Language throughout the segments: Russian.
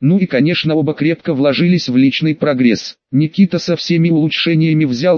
Ну и конечно оба крепко вложились в личный прогресс. Никита со всеми улучшениями взял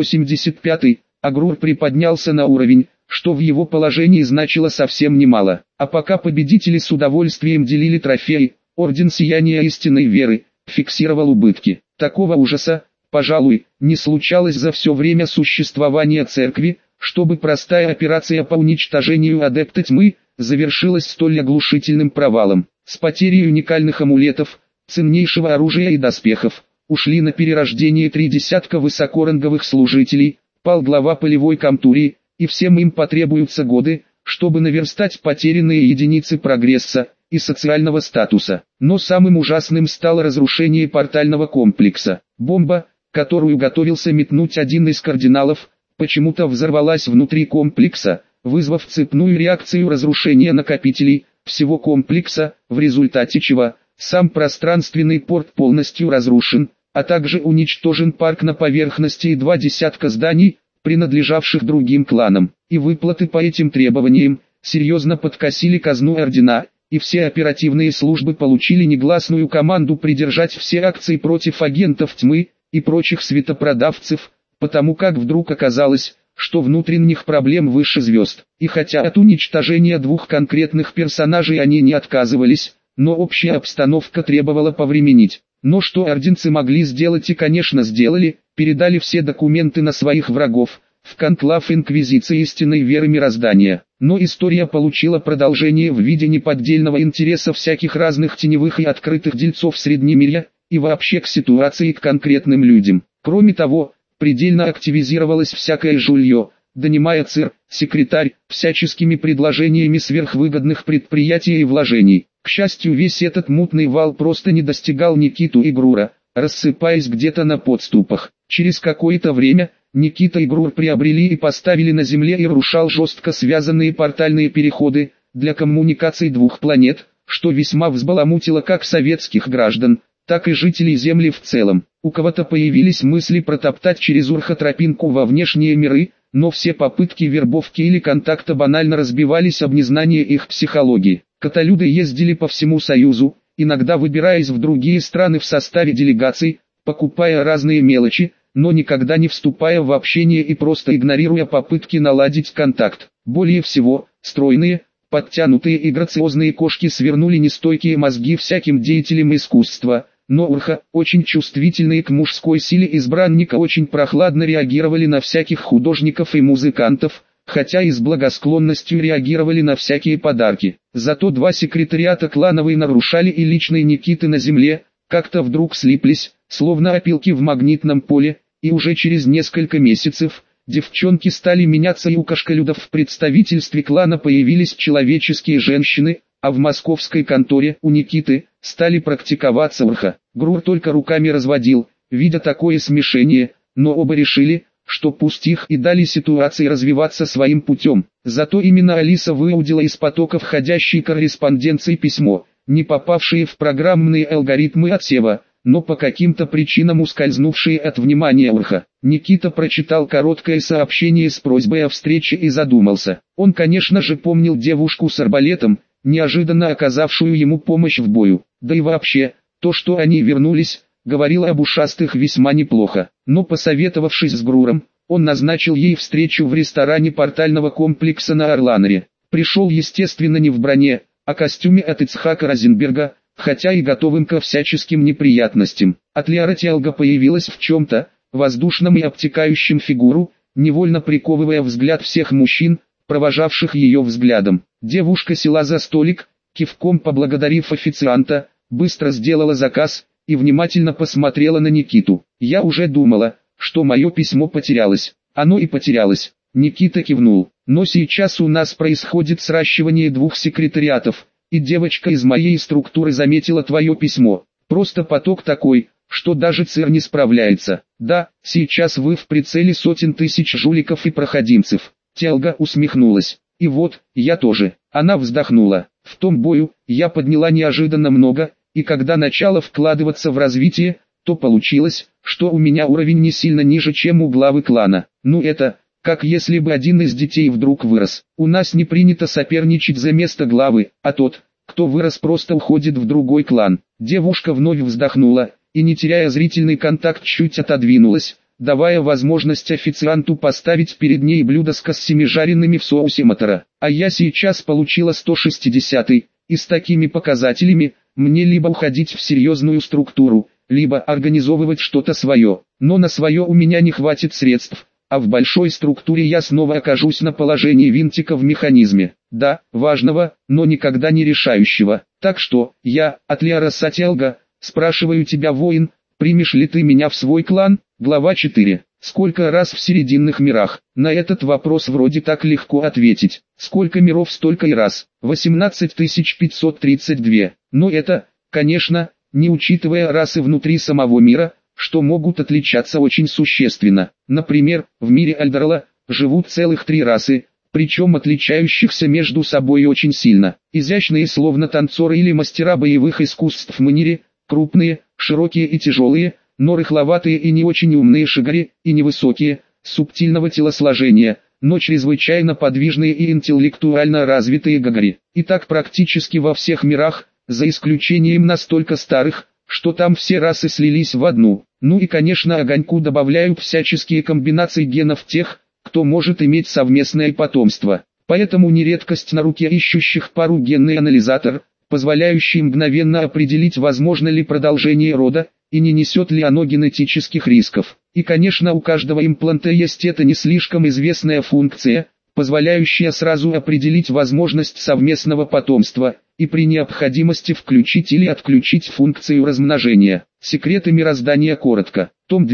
185-й, а Грур приподнялся на уровень, что в его положении значило совсем немало. А пока победители с удовольствием делили трофеи, Орден Сияния Истинной Веры фиксировал убытки. Такого ужаса, пожалуй, не случалось за все время существования церкви, чтобы простая операция по уничтожению адепта тьмы завершилась столь оглушительным провалом. С потерей уникальных амулетов, ценнейшего оружия и доспехов, ушли на перерождение 3 десятка высокоранговых служителей, пал глава полевой комтурии, и всем им потребуются годы, чтобы наверстать потерянные единицы прогресса и социального статуса. Но самым ужасным стало разрушение портального комплекса. Бомба, которую готовился метнуть один из кардиналов, почему-то взорвалась внутри комплекса, вызвав цепную реакцию разрушения накопителей всего комплекса, в результате чего сам пространственный порт полностью разрушен, а также уничтожен парк на поверхности и 2 десятка зданий, принадлежавших другим кланам. И выплаты по этим требованиям серьезно подкосили казну Ордена, и все оперативные службы получили негласную команду придержать все акции против агентов тьмы и прочих светопродавцев, потому как вдруг оказалось, что внутренних проблем выше звезд. И хотя от уничтожения 2 конкретных персонажей они не отказывались, но общая обстановка требовала повременить. Но что орденцы могли сделать и конечно сделали, передали все документы на своих врагов, в конклав Инквизиции Истинной Веры Мироздания. Но история получила продолжение в виде неподдельного интереса всяких разных теневых и открытых дельцов Среднемирья, и вообще к ситуации к конкретным людям. Кроме того, предельно активизировалось всякое жулье, донимая ЦИР, секретарь, всяческими предложениями сверхвыгодных предприятий и вложений. К счастью, весь этот мутный вал просто не достигал Никиту и Грура, рассыпаясь где-то на подступах. Через какое-то время Никита и Грур приобрели и поставили на Земле и рушал жестко связанные портальные переходы для коммуникаций 2 планет, что весьма взбаламутило как советских граждан, так и жителей Земли в целом. У кого-то появились мысли протоптать через Урха-тропинку во внешние миры, но все попытки вербовки или контакта банально разбивались об незнание их психологии. Каталюды ездили по всему Союзу, иногда выбираясь в другие страны в составе делегаций, покупая разные мелочи, но никогда не вступая в общение и просто игнорируя попытки наладить контакт. Более всего, стройные, подтянутые и грациозные кошки свернули нестойкие мозги всяким деятелям искусства, но Урха, очень чувствительные к мужской силе избранника, очень прохладно реагировали на всяких художников и музыкантов, хотя и с благосклонностью реагировали на всякие подарки. Зато 2 секретариата клановые нарушали и личные Никиты на Земле, как-то вдруг слиплись, словно опилки в магнитном поле, и уже через несколько месяцев девчонки стали меняться, и у кошколюдов в представительстве клана появились человеческие женщины, а в московской конторе у Никиты стали практиковаться Урха. Грур только руками разводил, видя такое смешение, но оба решили, что пусть их и дали ситуации развиваться своим путем. Зато именно Алиса выудила из потока входящей корреспонденции письмо, не попавшие в программные алгоритмы отсева, но по каким-то причинам ускользнувшие от внимания Урха. Никита прочитал короткое сообщение с просьбой о встрече и задумался. Он, конечно же, помнил девушку с арбалетом, неожиданно оказавшую ему помощь в бою. Да и вообще, то, что они вернулись, говорило об ушастых весьма неплохо. Но посоветовавшись с Груром, он назначил ей встречу в ресторане портального комплекса на Орланере. Пришел, естественно, не в броне, а костюме от Ицхака Розенберга, хотя и готовым ко всяческим неприятностям. От Лиара Тиалга появилась в чем-то воздушном и обтекающем фигуру, невольно приковывая взгляд всех мужчин, провожавших ее взглядом. Девушка села за столик, кивком поблагодарив официанта, быстро сделала заказ и внимательно посмотрела на Никиту. «Я уже думала, что мое письмо потерялось». «Оно и потерялось», — Никита кивнул. «Но сейчас у нас происходит сращивание 2 секретариатов, и девочка из моей структуры заметила твое письмо. Просто поток такой, что даже ЦИР не справляется. Да, сейчас вы в прицеле сотен тысяч жуликов и проходимцев». Тиалга усмехнулась. «И вот, я тоже». Она вздохнула. «В том бою, я подняла неожиданно много, и когда начала вкладываться в развитие, то получилось, что у меня уровень не сильно ниже, чем у главы клана. Ну это, как если бы один из детей вдруг вырос. У нас не принято соперничать за место главы, а тот, кто вырос, просто уходит в другой клан. Девушка вновь вздохнула, и не теряя зрительный контакт чуть отодвинулась, давая возможность официанту поставить перед ней блюдо с кассами, жареными в соусе матара. А я сейчас получила 160-й, и с такими показателями, мне либо уходить в серьезную структуру, либо организовывать что-то свое. Но на свое у меня не хватит средств, а в большой структуре я снова окажусь на положении винтика в механизме. Да, важного, но никогда не решающего. Так что, я, Атлиара Сателга, спрашиваю тебя, воин, примешь ли ты меня в свой клан? Глава 4. Сколько раз в Серединных мирах? На этот вопрос вроде так легко ответить. Сколько миров, столько и раз. 18532. Но это, конечно, не учитывая расы внутри самого мира, что могут отличаться очень существенно. Например, в мире Альдарла живут целых 3 расы, причем отличающихся между собой очень сильно. Изящные, словно танцоры или мастера боевых искусств Манири, крупные, широкие и тяжелые, но рыхловатые и не очень умные Шигари, и невысокие, субтильного телосложения, но чрезвычайно подвижные и интеллектуально развитые Гагари. И так практически во всех мирах, за исключением настолько старых, что там все расы слились в одну. Ну и конечно, огоньку добавляют всяческие комбинации генов тех, кто может иметь совместное потомство. Поэтому не редкость на руке ищущих пару генный анализатор, позволяющий мгновенно определить, возможно ли продолжение рода, и не несет ли оно генетических рисков. И конечно, у каждого импланта есть эта не слишком известная функция, позволяющая сразу определить возможность совместного потомства, и при необходимости включить или отключить функцию размножения. Секреты мироздания коротко. Том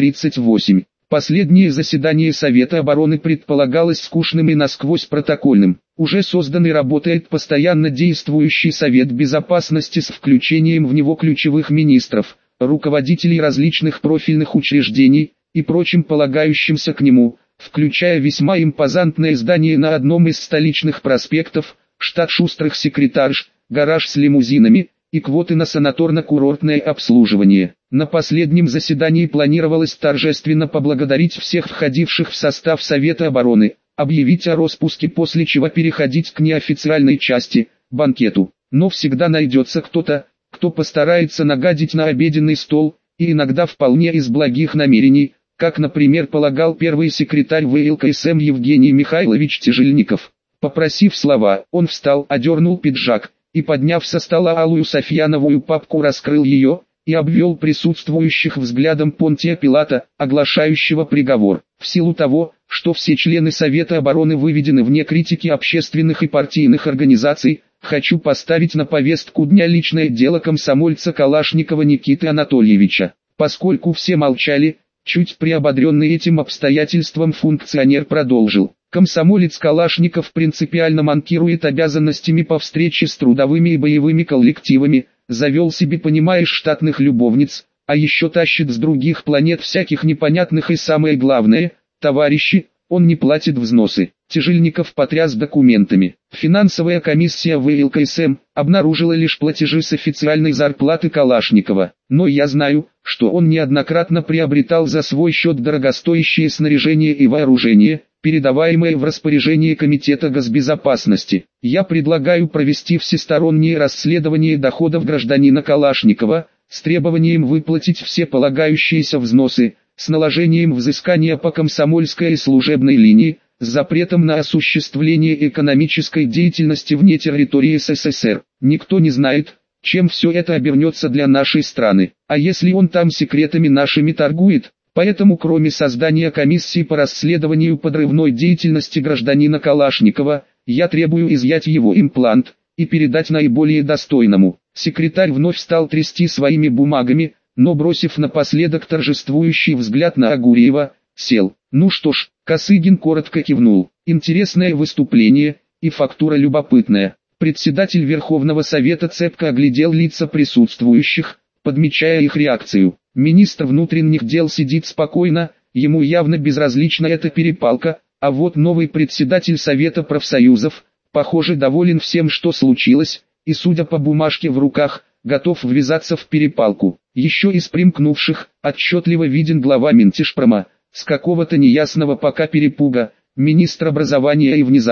238. Последнее заседание Совета обороны предполагалось скучным и насквозь протокольным. Уже создан и работает постоянно действующий Совет Безопасности с включением в него ключевых министров, руководителей различных профильных учреждений и прочим полагающимся к нему, включая весьма импозантное здание на одном из столичных проспектов, штат шустрых секретарш, гараж с лимузинами и квоты на санаторно-курортное обслуживание. На последнем заседании планировалось торжественно поблагодарить всех входивших в состав Совета обороны, объявить о распуске, после чего переходить к неофициальной части, банкету. Но всегда найдется кто-то, кто постарается нагадить на обеденный стол, и иногда вполне из благих намерений, как, например, полагал первый секретарь ВЛКСМ Евгений Михайлович Тяжельников. Попросив слова, он встал, одернул пиджак, и, подняв со стола алую софьяновую папку, раскрыл ее, и обвел присутствующих взглядом Понтия Пилата, оглашающего приговор. В силу того, что все члены Совета обороны выведены вне критики общественных и партийных организаций, хочу поставить на повестку дня личное дело комсомольца Калашникова Никиты Анатольевича. Поскольку все молчали, чуть приободренный этим обстоятельством функционер продолжил. Комсомолец Калашников принципиально манкирует обязанностями по встрече с трудовыми и боевыми коллективами, завел себе, понимаешь, штатных любовниц, а еще тащит с других планет всяких непонятных, и самое главное, товарищи, он не платит взносы. Тяжельников потряс документами. Финансовая комиссия ВЛКСМ обнаружила лишь платежи с официальной зарплаты Калашникова. Но я знаю, что он неоднократно приобретал за свой счет дорогостоящее снаряжение и вооружение, передаваемое в распоряжение Комитета госбезопасности. Я предлагаю провести всестороннее расследование доходов гражданина Калашникова, с требованием выплатить все полагающиеся взносы, с наложением взыскания по комсомольской и служебной линии, с запретом на осуществление экономической деятельности вне территории СССР. Никто не знает, чем все это обернется для нашей страны. А если он там секретами нашими торгует? Поэтому, кроме создания комиссии по расследованию подрывной деятельности гражданина Калашникова, я требую изъять его имплант и передать наиболее достойному. Секретарь вновь стал трясти своими бумагами, но, бросив напоследок торжествующий взгляд на Агуреева, сел. Ну что ж, Косыгин коротко кивнул. Интересное выступление, и фактура любопытная. Председатель Верховного Совета цепко оглядел лица присутствующих, подмечая их реакцию. Министр внутренних дел сидит спокойно, ему явно безразлична эта перепалка, а вот новый председатель Совета профсоюзов, похоже, доволен всем, что случилось, и, судя по бумажке в руках, готов ввязаться в перепалку. Еще из примкнувших, отчетливо виден глава Минтишпрома, с какого-то неясного пока перепуга, министр образования, и внезапно,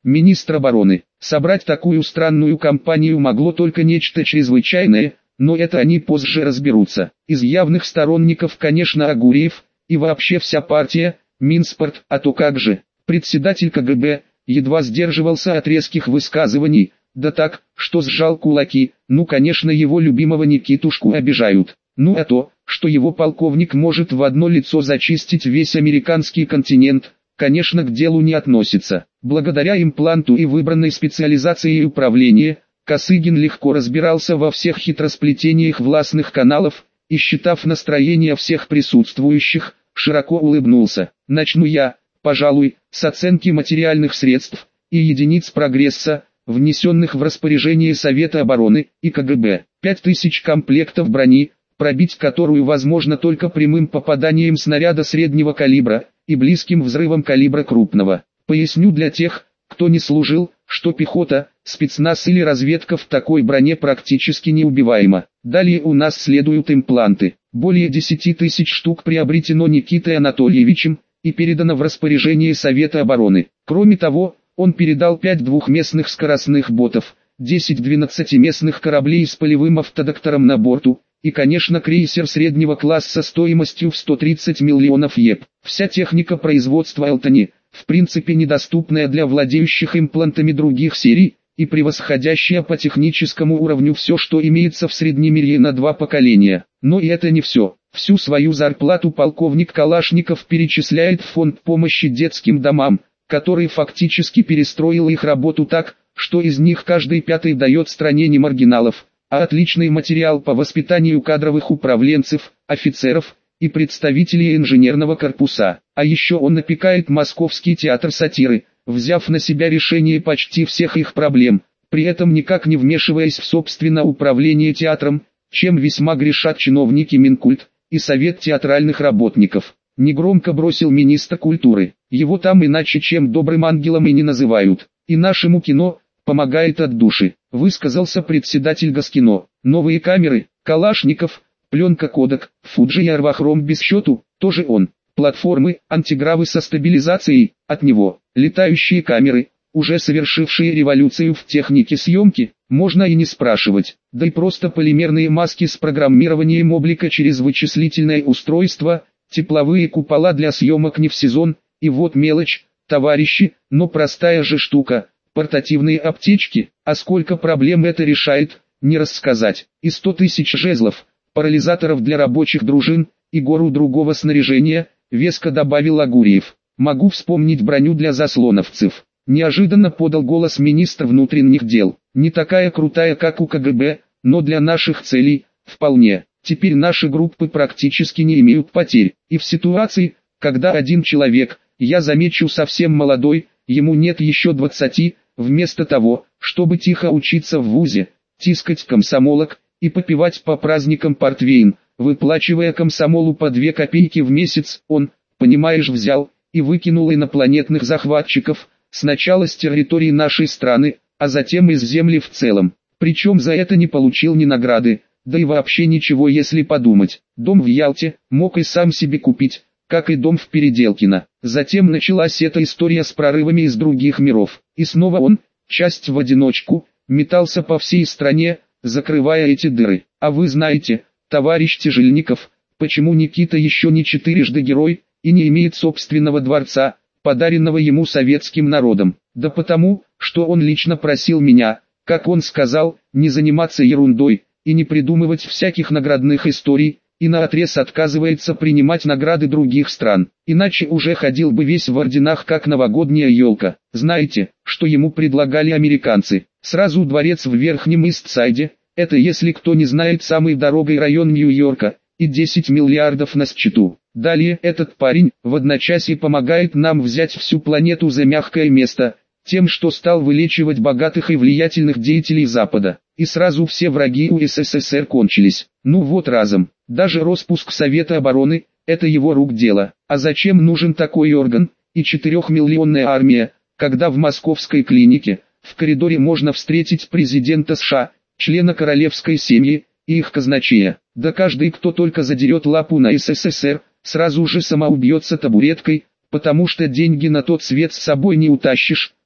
министр обороны. Собрать такую странную компанию могло только нечто чрезвычайное, но это они позже разберутся. Из явных сторонников, конечно, Агуреев, и вообще вся партия, Минспорт, а то как же. Председатель КГБ едва сдерживался от резких высказываний, да так, что сжал кулаки. Ну, конечно, его любимого Никитушку обижают. Ну а то, что его полковник может в одно лицо зачистить весь американский континент, конечно, к делу не относится. Благодаря импланту и выбранной специализации управления, Косыгин легко разбирался во всех хитросплетениях властных каналов, и, считав настроение всех присутствующих, широко улыбнулся. Начну я, пожалуй, с оценки материальных средств и единиц прогресса, внесенных в распоряжение Совета обороны и КГБ. 5000 комплектов брони, пробить которую возможно только прямым попаданием снаряда среднего калибра и близким взрывом калибра крупного. Поясню для тех, кто не служил, что пехота, спецназ или разведка в такой броне практически неубиваема. Далее у нас следуют импланты. Более 10 000 штук приобретено Никитой Анатольевичем и передано в распоряжение Совета обороны. Кроме того, он передал 5 двухместных скоростных ботов, 10 12-местных кораблей с полевым автодоктором на борту, и, конечно, крейсер среднего класса стоимостью в 130 миллионов ЕП. Вся техника производства Элтони, в принципе недоступная для владеющих имплантами других серий, и превосходящая по техническому уровню все, что имеется в Среднемирье на 2 поколения. Но и это не все. Всю свою зарплату полковник Калашников перечисляет в фонд помощи детским домам, который фактически перестроил их работу так, что из них каждый пятый дает стране не маргиналов, а отличный материал по воспитанию кадровых управленцев, офицеров и представителей инженерного корпуса. А еще он опекает Московский театр сатиры, взяв на себя решение почти всех их проблем, при этом никак не вмешиваясь в собственное управление театром, чем весьма грешат чиновники Минкульт и Совет театральных работников. Негромко бросил министр культуры. Его там иначе чем добрым ангелом и не называют. И нашему кино помогает от души, высказался председатель Госкино. Новые камеры, Калашников, пленка Кодек, Фуджи и Арвахром без счету, тоже он. Платформы, антигравы со стабилизацией, от него. Летающие камеры, уже совершившие революцию в технике съемки, можно и не спрашивать. Да и просто полимерные маски с программированием облика через вычислительное устройство, тепловые купола для съемок не в сезон, и вот мелочь, товарищи, но простая же штука, портативные аптечки, а сколько проблем это решает, не рассказать. И 100 000 жезлов, парализаторов для рабочих дружин, и гору другого снаряжения, веско добавил Агуреев. Могу вспомнить броню для заслоновцев. Неожиданно подал голос министр внутренних дел. Не такая крутая, как у КГБ, но для наших целей, вполне. Теперь наши группы практически не имеют потерь. И в ситуации, когда один человек, я замечу совсем молодой, ему нет еще 20, вместо того, чтобы тихо учиться в вузе, тискать комсомолок и попивать по праздникам портвейн, выплачивая комсомолу по 2 копейки в месяц, он, понимаешь, взял и выкинул инопланетных захватчиков, сначала с территории нашей страны, а затем из земли в целом. Причем за это не получил ни награды, да и вообще ничего, если подумать. Дом в Ялте мог и сам себе купить, как и дом в Переделкино. Затем началась эта история с прорывами из других миров. И снова он, часть в одиночку, метался по всей стране, закрывая эти дыры. А вы знаете, товарищ Тяжельников, почему Никита еще не 4-жды герой, и не имеет собственного дворца, подаренного ему советским народом? Да потому, что он лично просил меня, как он сказал, не заниматься ерундой, и не придумывать всяких наградных историй, и наотрез отказывается принимать награды других стран. Иначе уже ходил бы весь в орденах, как новогодняя елка. Знаете, что ему предлагали американцы? Сразу дворец в Верхнем Ист-Сайде, это, если кто не знает, самый дорогой район Нью-Йорка, и 10 миллиардов на счету. Далее этот парень в одночасье помогает нам взять всю планету за мягкое место, тем, что стал вылечивать богатых и влиятельных деятелей Запада. И сразу все враги у СССР кончились. Ну вот разом. Даже распуск Совета обороны – это его рук дело. А зачем нужен такой орган и 4-миллионная армия, когда в московской клинике, в коридоре можно встретить президента США, члена королевской семьи и их казначея? Да каждый, кто только задерет лапу на СССР, сразу же самоубьется табуреткой, потому что деньги на тот свет с собой не утащишь,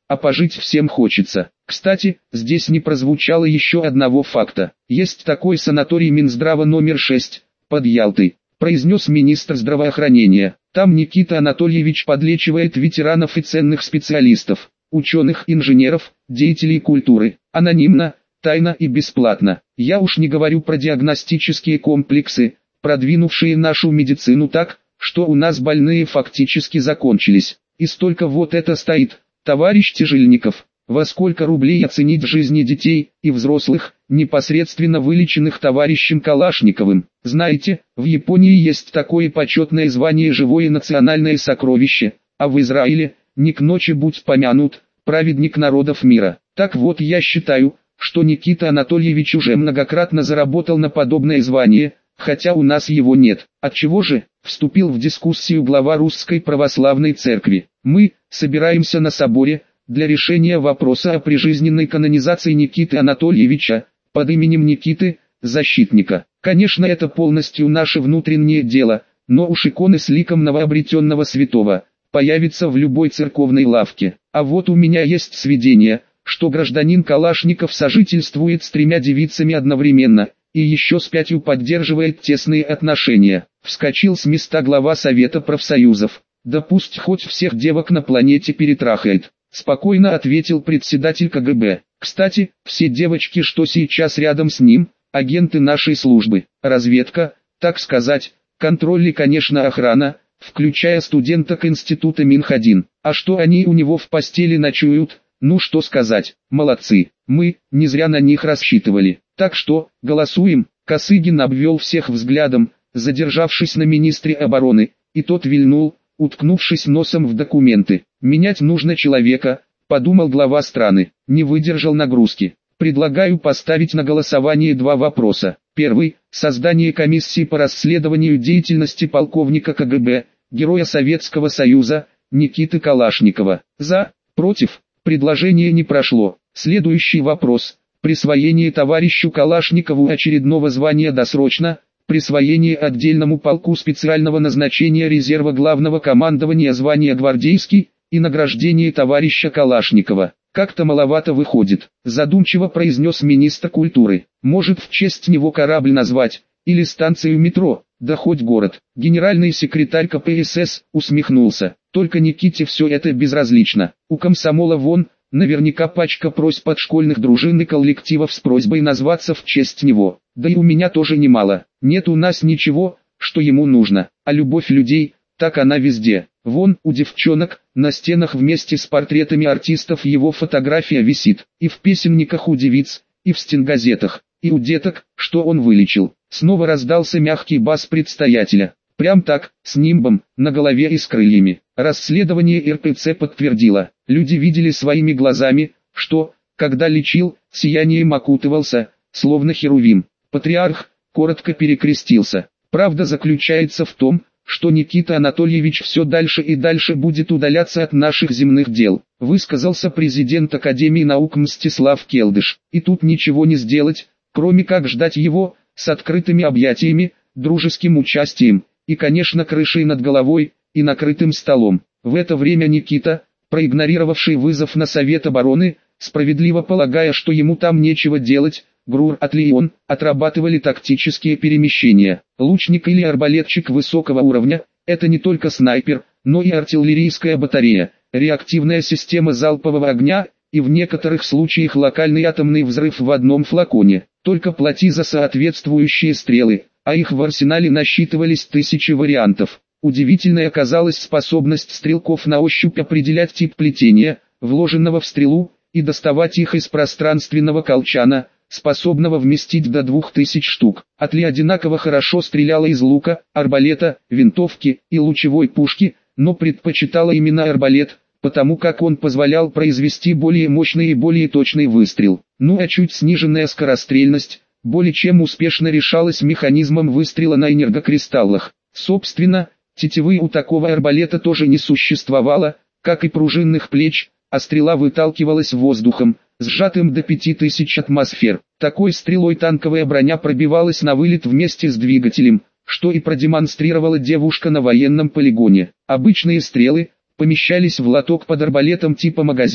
а пожить всем хочется. Кстати, здесь не прозвучало еще одного факта. Есть такой санаторий Минздрава номер 6, под Ялтой, произнес министр здравоохранения. Там Никита Анатольевич подлечивает ветеранов и ценных специалистов, ученых, инженеров, деятелей культуры, анонимно, тайно и бесплатно. Я уж не говорю про диагностические комплексы, продвинувшие нашу медицину так, что у нас больные фактически закончились. И столько вот это стоит, товарищ Тяжельников. Во сколько рублей оценить жизни детей и взрослых, непосредственно вылеченных товарищем Калашниковым? Знаете, в Японии есть такое почетное звание «Живое национальное сокровище», а в Израиле, не к ночи будь помянут, праведник народов мира. Так вот, я считаю, что Никита Анатольевич уже многократно заработал на подобное звание, хотя у нас его нет. Отчего же? Вступил в дискуссию глава Русской Православной Церкви. Мы собираемся на соборе для решения вопроса о прижизненной канонизации Никиты Анатольевича, под именем Никиты, защитника. Конечно, это полностью наше внутреннее дело, но уж иконы с ликом новообретенного святого появятся в любой церковной лавке. А вот у меня есть сведения, что гражданин Калашников сожительствует с 3 девицами одновременно, и еще с 5 поддерживает тесные отношения. Вскочил с места глава Совета профсоюзов. Да пусть хоть всех девок на планете перетрахает. Спокойно ответил председатель КГБ. Кстати, все девочки, что сейчас рядом с ним, агенты нашей службы. Разведка, так сказать, контроль и, конечно, охрана, включая студенток института Минхадин. А что они у него в постели ночуют, ну что сказать, молодцы. Мы не зря на них рассчитывали. Так что, голосуем. Косыгин обвел всех взглядом, задержавшись на министре обороны, и тот вильнул, уткнувшись носом в документы. «Менять нужно человека», — подумал глава страны, не выдержал нагрузки. «Предлагаю поставить на голосование 2 вопроса. Первый — создание комиссии по расследованию деятельности полковника КГБ, героя Советского Союза, Никиты Калашникова. За, против, предложение не прошло. Следующий вопрос — присвоение товарищу Калашникову очередного звания досрочно, присвоение отдельному полку специального назначения резерва главного командования звания гвардейский и награждение товарища Калашникова. Как-то маловато выходит, задумчиво произнес министр культуры. Может, в честь него корабль назвать, или станцию метро, да хоть город. Генеральный секретарь КПСС усмехнулся. Только Никите все это безразлично. У комсомола вон, наверняка пачка просьб от школьных дружин и коллективов с просьбой назваться в честь него. Да и у меня тоже немало. Нет у нас ничего, что ему нужно. А любовь людей, так она везде. Вон, у девчонок, на стенах вместе с портретами артистов его фотография висит. И в песенниках у девиц, и в стенгазетах, и у деток, что он вылечил. Снова раздался мягкий бас предстоятеля. Прям так, с нимбом, на голове и с крыльями. Расследование РПЦ подтвердило. Люди видели своими глазами, что, когда лечил, сиянием окутывался, словно херувим. Патриарх коротко перекрестился. Правда заключается в том, что Никита Анатольевич все дальше и дальше будет удаляться от наших земных дел, высказался президент Академии наук Мстислав Келдыш. И тут ничего не сделать, кроме как ждать его, с открытыми объятиями, дружеским участием, и, конечно, крышей над головой, и накрытым столом. В это время Никита, проигнорировавший вызов на Совет обороны, справедливо полагая, что ему там нечего делать, ГРУР от Лион, отрабатывали тактические перемещения. Лучник или арбалетчик высокого уровня – это не только снайпер, но и артиллерийская батарея, реактивная система залпового огня и в некоторых случаях локальный атомный взрыв в одном флаконе. Только плати за соответствующие стрелы, а их в арсенале насчитывались тысячи вариантов. Удивительной оказалась способность стрелков на ощупь определять тип плетения, вложенного в стрелу, и доставать их из пространственного колчана, способного вместить до 2000 штук. Атли одинаково хорошо стреляла из лука, арбалета, винтовки и лучевой пушки, но предпочитала именно арбалет, потому как он позволял произвести более мощный и более точный выстрел. Ну а чуть сниженная скорострельность, более чем успешно решалась механизмом выстрела на энергокристаллах. Собственно, тетивы у такого арбалета тоже не существовало, как и пружинных плеч, а стрела выталкивалась воздухом, сжатым до 5000 атмосфер. Такой стрелой танковая броня пробивалась на вылет вместе с двигателем, что и продемонстрировала девушка на военном полигоне. Обычные стрелы помещались в лоток под арбалетом типа магазина,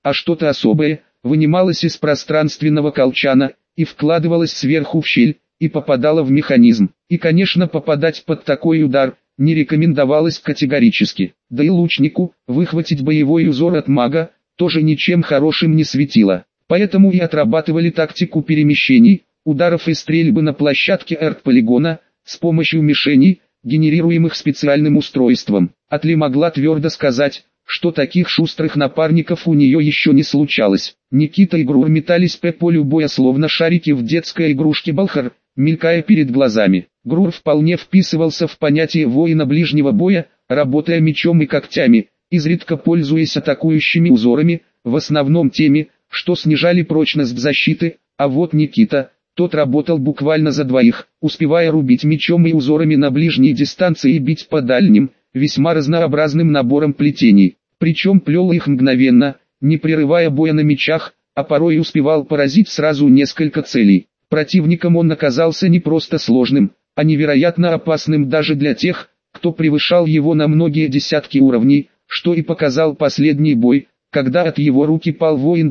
а что-то особое, вынималось из пространственного колчана, и вкладывалось сверху в щель, и попадало в механизм. И конечно, попадать под такой удар не рекомендовалось категорически. Да и лучнику выхватить боевой узор от мага тоже ничем хорошим не светило. Поэтому и отрабатывали тактику перемещений, ударов и стрельбы на площадке арт-полигона с помощью мишеней, генерируемых специальным устройством. Атли могла твердо сказать, что таких шустрых напарников у нее еще не случалось. Никита и Грур метались по полю боя словно шарики в детской игрушке Балхар, мелькая перед глазами. Грур вполне вписывался в понятие воина ближнего боя, работая мечом и когтями, изредка пользуясь атакующими узорами, в основном теми, что снижали прочность защиты, а вот Никита, тот работал буквально за двоих, успевая рубить мечом и узорами на ближней дистанции и бить по дальним, весьма разнообразным набором плетений. Причем плел их мгновенно, не прерывая боя на мечах, а порой успевал поразить сразу несколько целей. Противником он оказался не просто сложным, а невероятно опасным даже для тех, кто превышал его на многие десятки уровней, что и показал последний бой, когда от его руки пал воин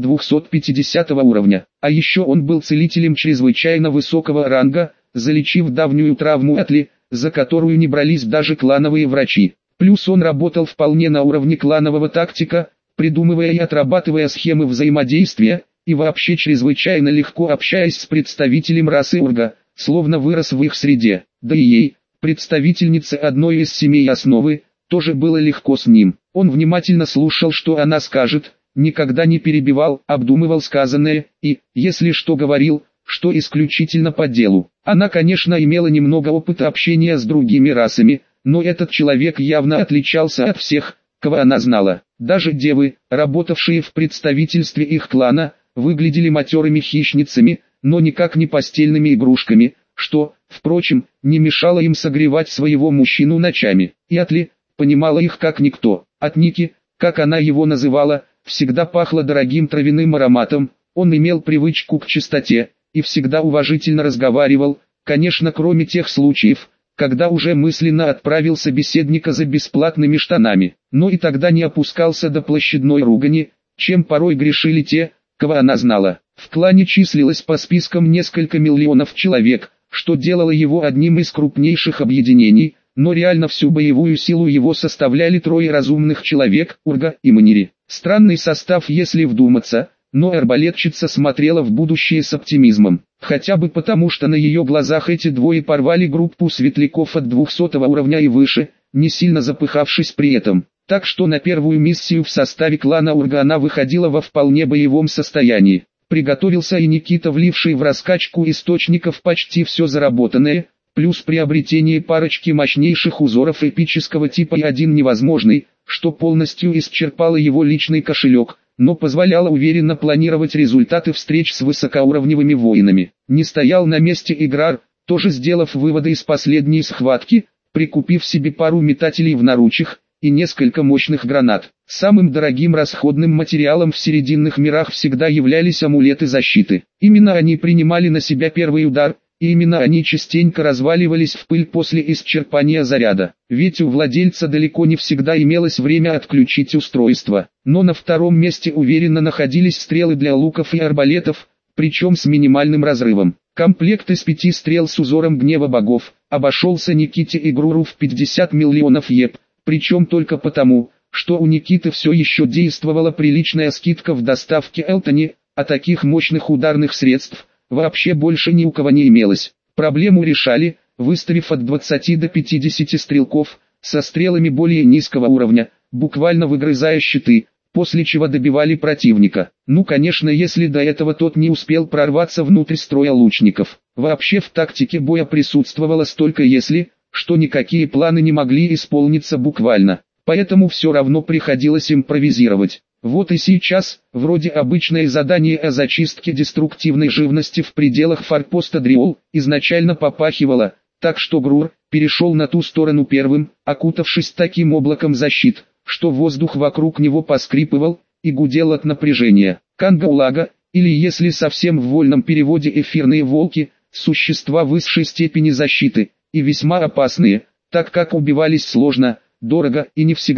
250 уровня. А еще он был целителем чрезвычайно высокого ранга, залечив давнюю травму Атли, за которую не брались даже клановые врачи. Плюс он работал вполне на уровне кланового тактика, придумывая и отрабатывая схемы взаимодействия, и вообще чрезвычайно легко общаясь с представителем расы Урга, словно вырос в их среде. Да и ей, представительнице одной из семей основы, тоже было легко с ним. Он внимательно слушал, что она скажет, никогда не перебивал, обдумывал сказанное, и, если что говорил, что исключительно по делу. Она, конечно, имела немного опыта общения с другими расами, но этот человек явно отличался от всех, кого она знала. Даже девы, работавшие в представительстве их клана, выглядели матерыми хищницами, но никак не постельными игрушками, что, впрочем, не мешало им согревать своего мужчину ночами. И Атли понимала их как никто. От Ники, как она его называла, всегда пахло дорогим травяным ароматом, он имел привычку к чистоте, и всегда уважительно разговаривал, конечно, кроме тех случаев, когда уже мысленно отправил собеседника за бесплатными штанами, но и тогда не опускался до площадной ругани, чем порой грешили те, кого она знала. В клане числилось по спискам несколько миллионов человек, что делало его одним из крупнейших объединений, но реально всю боевую силу его составляли трое разумных человек, Урга и Манири. Странный состав, если вдуматься, но арбалетчица смотрела в будущее с оптимизмом, хотя бы потому, что на ее глазах эти двое порвали группу светляков от 200 уровня и выше, не сильно запыхавшись при этом. Так что на первую миссию в составе клана Урга она выходила во вполне боевом состоянии. Приготовился и Никита, вливший в раскачку источников почти все заработанное, плюс приобретение парочки мощнейших узоров эпического типа и один невозможный, что полностью исчерпало его личный кошелек, но позволяло уверенно планировать результаты встреч с высокоуровневыми воинами. Не стоял на месте Играр, тоже сделав выводы из последней схватки, прикупив себе пару метателей в наручах и несколько мощных гранат. Самым дорогим расходным материалом в серединных мирах всегда являлись амулеты защиты. Именно они принимали на себя первый удар, и именно они частенько разваливались в пыль после исчерпания заряда. Ведь у владельца далеко не всегда имелось время отключить устройство. Но на втором месте уверенно находились стрелы для луков и арбалетов, причем с минимальным разрывом. Комплект из 5 стрел с узором гнева богов обошелся Никите и Груру в 50 миллионов еп, причем только потому, что у Никиты все еще действовала приличная скидка в доставке Элтони, а таких мощных ударных средств вообще больше ни у кого не имелось. Проблему решали, выставив от 20 до 50 стрелков, со стрелами более низкого уровня, буквально выгрызая щиты, после чего добивали противника. Ну конечно, если до этого тот не успел прорваться внутрь строя лучников. Вообще в тактике боя присутствовало столько «если», что никакие планы не могли исполниться буквально. Поэтому все равно приходилось импровизировать. Вот и сейчас, вроде обычное задание о зачистке деструктивной живности в пределах форпоста Дриол, изначально попахивало, так что Грур перешел на ту сторону первым, окутавшись таким облаком защит, что воздух вокруг него поскрипывал и гудел от напряжения. Канга-улага, или если совсем в вольном переводе эфирные волки, существа высшей степени защиты, и весьма опасные, так как убивались сложно, дорого и не всегда.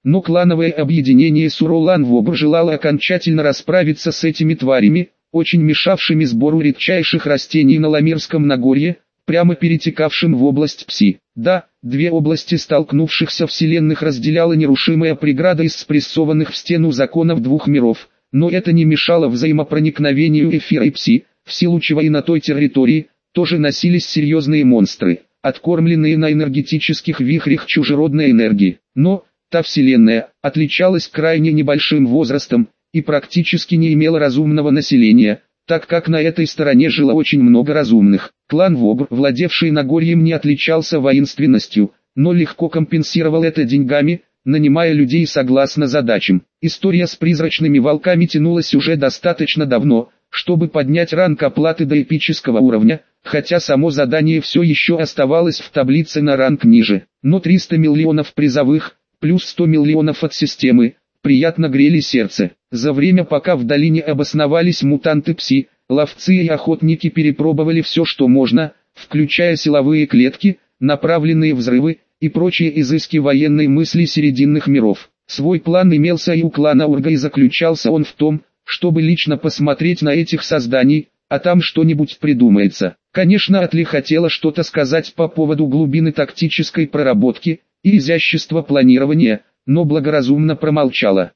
Но клановое объединение Суролан-Вобр желало окончательно расправиться с этими тварями, очень мешавшими сбору редчайших растений на Ламирском Нагорье, прямо перетекавшим в область Пси. Да, две области столкнувшихся вселенных разделяла нерушимая преграда из спрессованных в стену законов двух миров, но это не мешало взаимопроникновению эфира и Пси, в силу чего и на той территории тоже носились серьезные монстры, откормленные на энергетических вихрях чужеродной энергии. Но та вселенная отличалась крайне небольшим возрастом и практически не имела разумного населения, так как на этой стороне жило очень много разумных. Клан Вобр, владевший Нагорьем, не отличался воинственностью, но легко компенсировал это деньгами, нанимая людей согласно задачам. История с призрачными волками тянулась уже достаточно давно, чтобы поднять ранг оплаты до эпического уровня, хотя само задание все еще оставалось в таблице на ранг ниже. Но 300 миллионов призовых, плюс 100 миллионов от системы, приятно грели сердце. За время, пока в долине обосновались мутанты Пси, ловцы и охотники перепробовали все, что можно, включая силовые клетки, направленные взрывы и прочие изыски военной мысли серединных миров. Свой план имелся и у клана Урга, и заключался он в том, чтобы лично посмотреть на этих созданий, а там что-нибудь придумается. Конечно, Атли хотела что-то сказать по поводу глубины тактической проработки и изящества планирования, но благоразумно промолчала.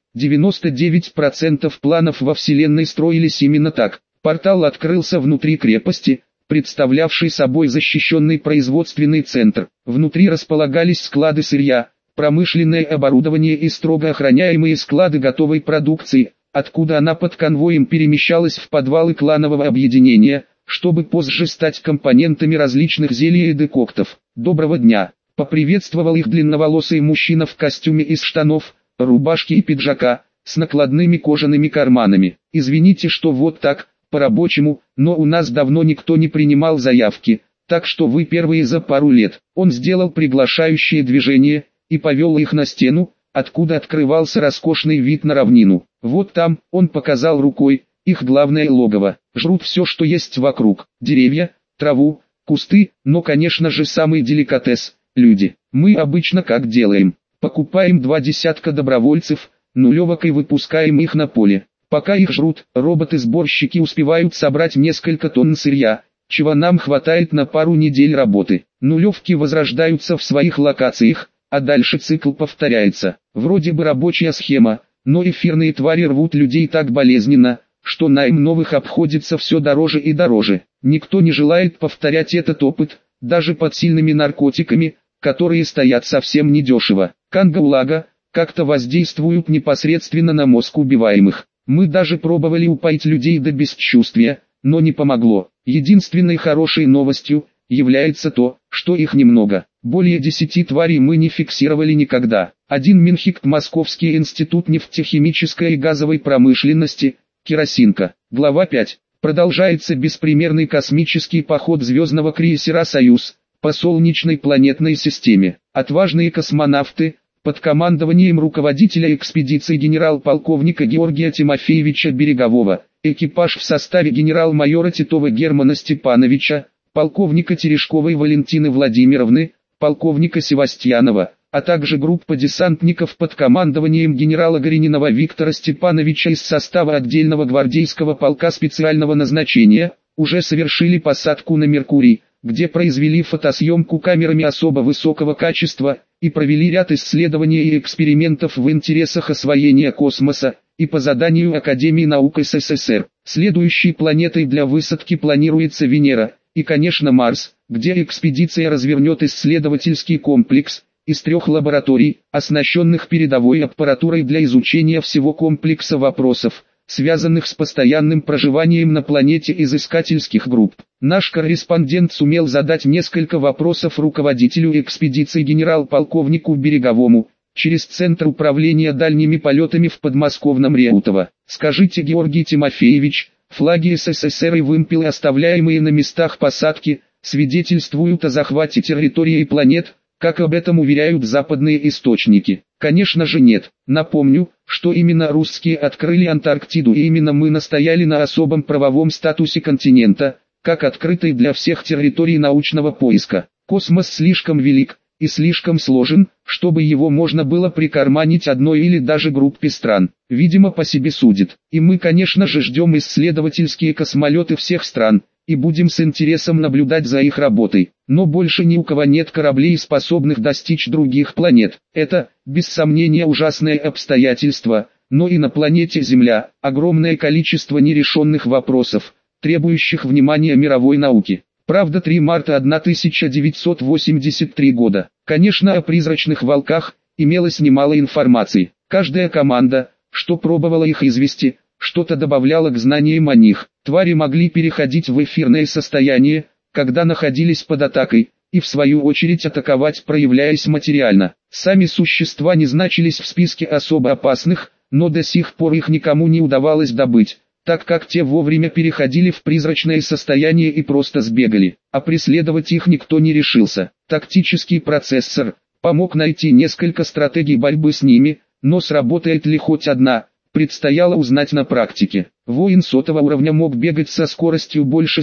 99% планов во Вселенной строились именно так. Портал открылся внутри крепости, представлявший собой защищенный производственный центр. Внутри располагались склады сырья, промышленное оборудование и строго охраняемые склады готовой продукции, откуда она под конвоем перемещалась в подвалы кланового объединения, чтобы позже стать компонентами различных зелий и декоктов. «Доброго дня!» — поприветствовал их длинноволосый мужчина в костюме из штанов, рубашки и пиджака, с накладными кожаными карманами. «Извините, что вот так, по-рабочему, но у нас давно никто не принимал заявки, так что вы первые за пару лет». Он сделал приглашающее движение и повел их на стену, откуда открывался роскошный вид на равнину. «Вот там», — он показал рукой, — «их главное логово. Жрут все, что есть вокруг: деревья, траву, кусты, но, конечно же, самый деликатес — люди. Мы обычно как делаем? Покупаем 20 добровольцев, нулевок, и выпускаем их на поле. Пока их жрут, роботы-сборщики успевают собрать несколько тонн сырья, чего нам хватает на пару недель работы. Нулевки возрождаются в своих локациях, а дальше цикл повторяется. Вроде бы рабочая схема, но эфирные твари рвут людей так болезненно, что найм новых обходится все дороже и дороже. Никто не желает повторять этот опыт, даже под сильными наркотиками, которые стоят совсем недешево. Канга-улага как-то воздействуют непосредственно на мозг убиваемых. Мы даже пробовали упоить людей до бесчувствия, но не помогло. Единственной хорошей новостью является то, что их немного. Более 10 тварей мы не фиксировали никогда. Один Минхикт, Московский институт нефтехимической и газовой промышленности, керосинка. Глава 5. Продолжается беспримерный космический поход звездного крейсера «Союз» по солнечной планетной системе. Отважные космонавты, под командованием руководителя экспедиции генерал-полковника Георгия Тимофеевича Берегового, экипаж в составе генерал-майора Титова Германа Степановича, полковника Терешковой Валентины Владимировны, полковника Севастьянова, а также группа десантников под командованием генерала Горенинова Виктора Степановича из состава отдельного гвардейского полка специального назначения, уже совершили посадку на Меркурий, где произвели фотосъемку камерами особо высокого качества и провели ряд исследований и экспериментов в интересах освоения космоса и по заданию Академии наук СССР. Следующей планетой для высадки планируется Венера и, конечно, Марс, где экспедиция развернет исследовательский комплекс из 3 лабораторий, оснащенных передовой аппаратурой для изучения всего комплекса вопросов, связанных с постоянным проживанием на планете изыскательских групп. Наш корреспондент сумел задать несколько вопросов руководителю экспедиции генерал-полковнику Береговому, через Центр управления дальними полетами в подмосковном Реутово. «Скажите, Георгий Тимофеевич, флаги СССР и вымпелы, оставляемые на местах посадки, свидетельствуют о захвате территории и планет, как об этом уверяют западные источники?» Конечно же нет. Напомню, что именно русские открыли Антарктиду, и именно мы настояли на особом правовом статусе континента, как открытой для всех территорий научного поиска. Космос слишком велик, и слишком сложен, чтобы его можно было прикарманить одной или даже группе стран. Видимо, по себе судит. И мы, конечно же, ждем исследовательские космолеты всех стран, и будем с интересом наблюдать за их работой. Но больше ни у кого нет кораблей, способных достичь других планет. Это, без сомнения, ужасное обстоятельство, но и на планете Земля огромное количество нерешенных вопросов, требующих внимания мировой науки. Правда, 3 марта 1983 года. Конечно, о призрачных волках имелось немало информации. Каждая команда, что пробовала их извести, что-то добавляла к знаниям о них. Твари могли переходить в эфирное состояние, когда находились под атакой, и в свою очередь атаковать, проявляясь материально. Сами существа не значились в списке особо опасных, но до сих пор их никому не удавалось добыть, так как те вовремя переходили в призрачное состояние и просто сбегали, а преследовать их никто не решился. Тактический процессор помог найти несколько стратегий борьбы с ними, но сработает ли хоть одна, предстояло узнать на практике. Воин сотого уровня мог бегать со скоростью больше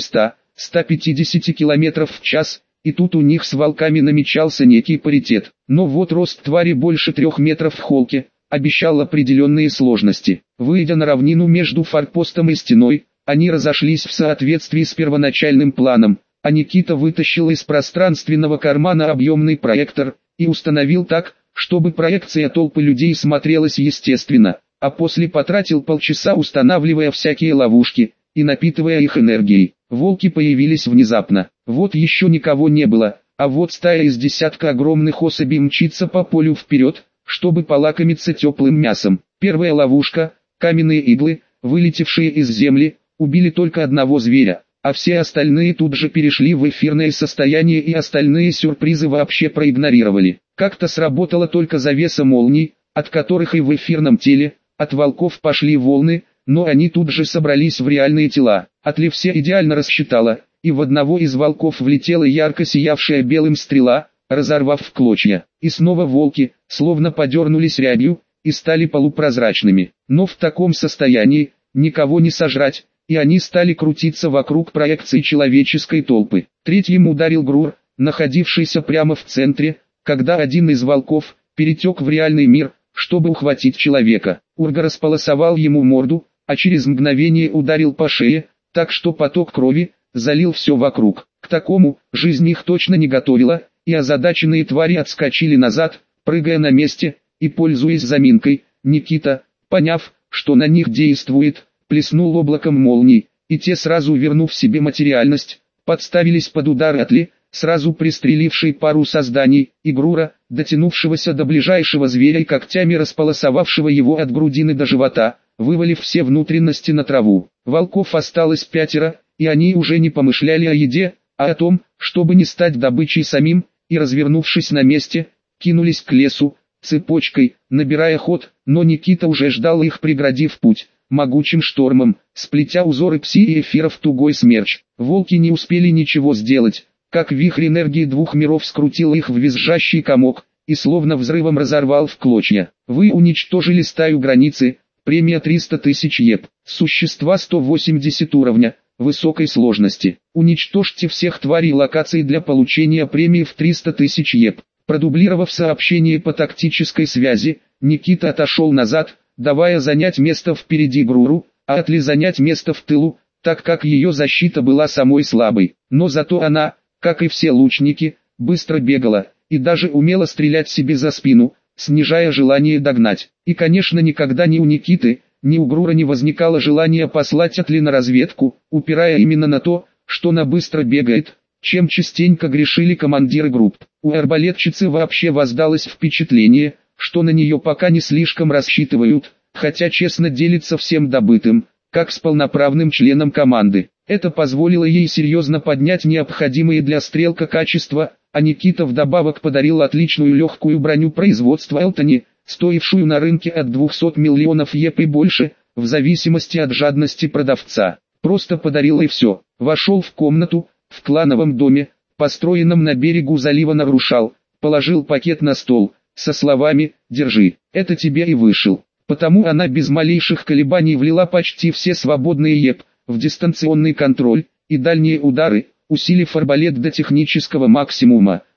100-150 км в час, и тут у них с волками намечался некий паритет. Но вот рост твари больше 3 метров в холке обещал определенные сложности. Выйдя на равнину между форпостом и стеной, они разошлись в соответствии с первоначальным планом, а Никита вытащил из пространственного кармана объемный проектор и установил так, чтобы проекция толпы людей смотрелась естественно, а после потратил полчаса, устанавливая всякие ловушки и напитывая их энергией. Волки появились внезапно. Вот еще никого не было, а вот стая из десятка огромных особей мчится по полю вперед, чтобы полакомиться теплым мясом. Первая ловушка, каменные иглы, вылетевшие из земли, убили только одного зверя, а все остальные тут же перешли в эфирное состояние и остальные сюрпризы вообще проигнорировали. Как-то сработала только завеса молний, от которых и в эфирном теле, от волков пошли волны, но они тут же собрались в реальные тела. Атли все идеально рассчитала, и в одного из волков влетела ярко сиявшая белым стрела, разорвав в клочья. И снова волки, словно подернулись рябью, и стали полупрозрачными. Но в таком состоянии, никого не сожрать, и они стали крутиться вокруг проекции человеческой толпы. Третьим ударил Грур, находившийся прямо в центре, когда один из волков перетек в реальный мир, чтобы ухватить человека. Урга располосовал ему морду, а через мгновение ударил по шее, так что поток крови залил все вокруг. К такому жизнь их точно не готовила, и озадаченные твари отскочили назад, прыгая на месте, и пользуясь заминкой, Никита, поняв, что на них действует, плеснул облаком молний, и те, сразу вернув себе материальность, подставились под удар Атли, сразу пристреливший пару созданий, и Грура, дотянувшегося до ближайшего зверя и когтями располосовавшего его от грудины до живота, вывалив все внутренности на траву. Волков осталось 5, и они уже не помышляли о еде, а о том, чтобы не стать добычей самим, и, развернувшись на месте, кинулись к лесу, цепочкой, набирая ход, но Никита уже ждал их, преградив путь могучим штормом, сплетя узоры пси и эфира в тугой смерч. Волки не успели ничего сделать, как вихрь энергии двух миров скрутил их в визжащий комок, и словно взрывом разорвал в клочья. Вы уничтожили стаю границы, премия 300 тысяч еп, существа 180 уровня, высокой сложности. Уничтожьте всех тварей локаций для получения премии в 300 тысяч еп. Продублировав сообщение по тактической связи, Никита отошел назад, давая занять место впереди Груру, а Атли занять место в тылу, так как ее защита была самой слабой. Но зато она, как и все лучники, быстро бегала, и даже умела стрелять себе за спину, снижая желание догнать. И конечно, никогда ни у Никиты, ни у Грура не возникало желания послать Атли на разведку, упирая именно на то, что она быстро бегает, чем частенько грешили командиры групп. У арбалетчицы вообще воздалось впечатление, что на нее пока не слишком рассчитывают, хотя честно делится всем добытым, как с полноправным членом команды. Это позволило ей серьезно поднять необходимые для стрелка качества, а Никита вдобавок подарил отличную легкую броню производства Элтони, стоившую на рынке от 200 миллионов еп и больше, в зависимости от жадности продавца. Просто подарил и все. Вошел в комнату, в клановом доме, построенном на берегу залива, нарушал, положил пакет на стол, со словами «Держи, это тебе», и вышел. Потому она без малейших колебаний влила почти все свободные еп в дистанционный контроль и дальние удары, усилив арбалет до технического максимума,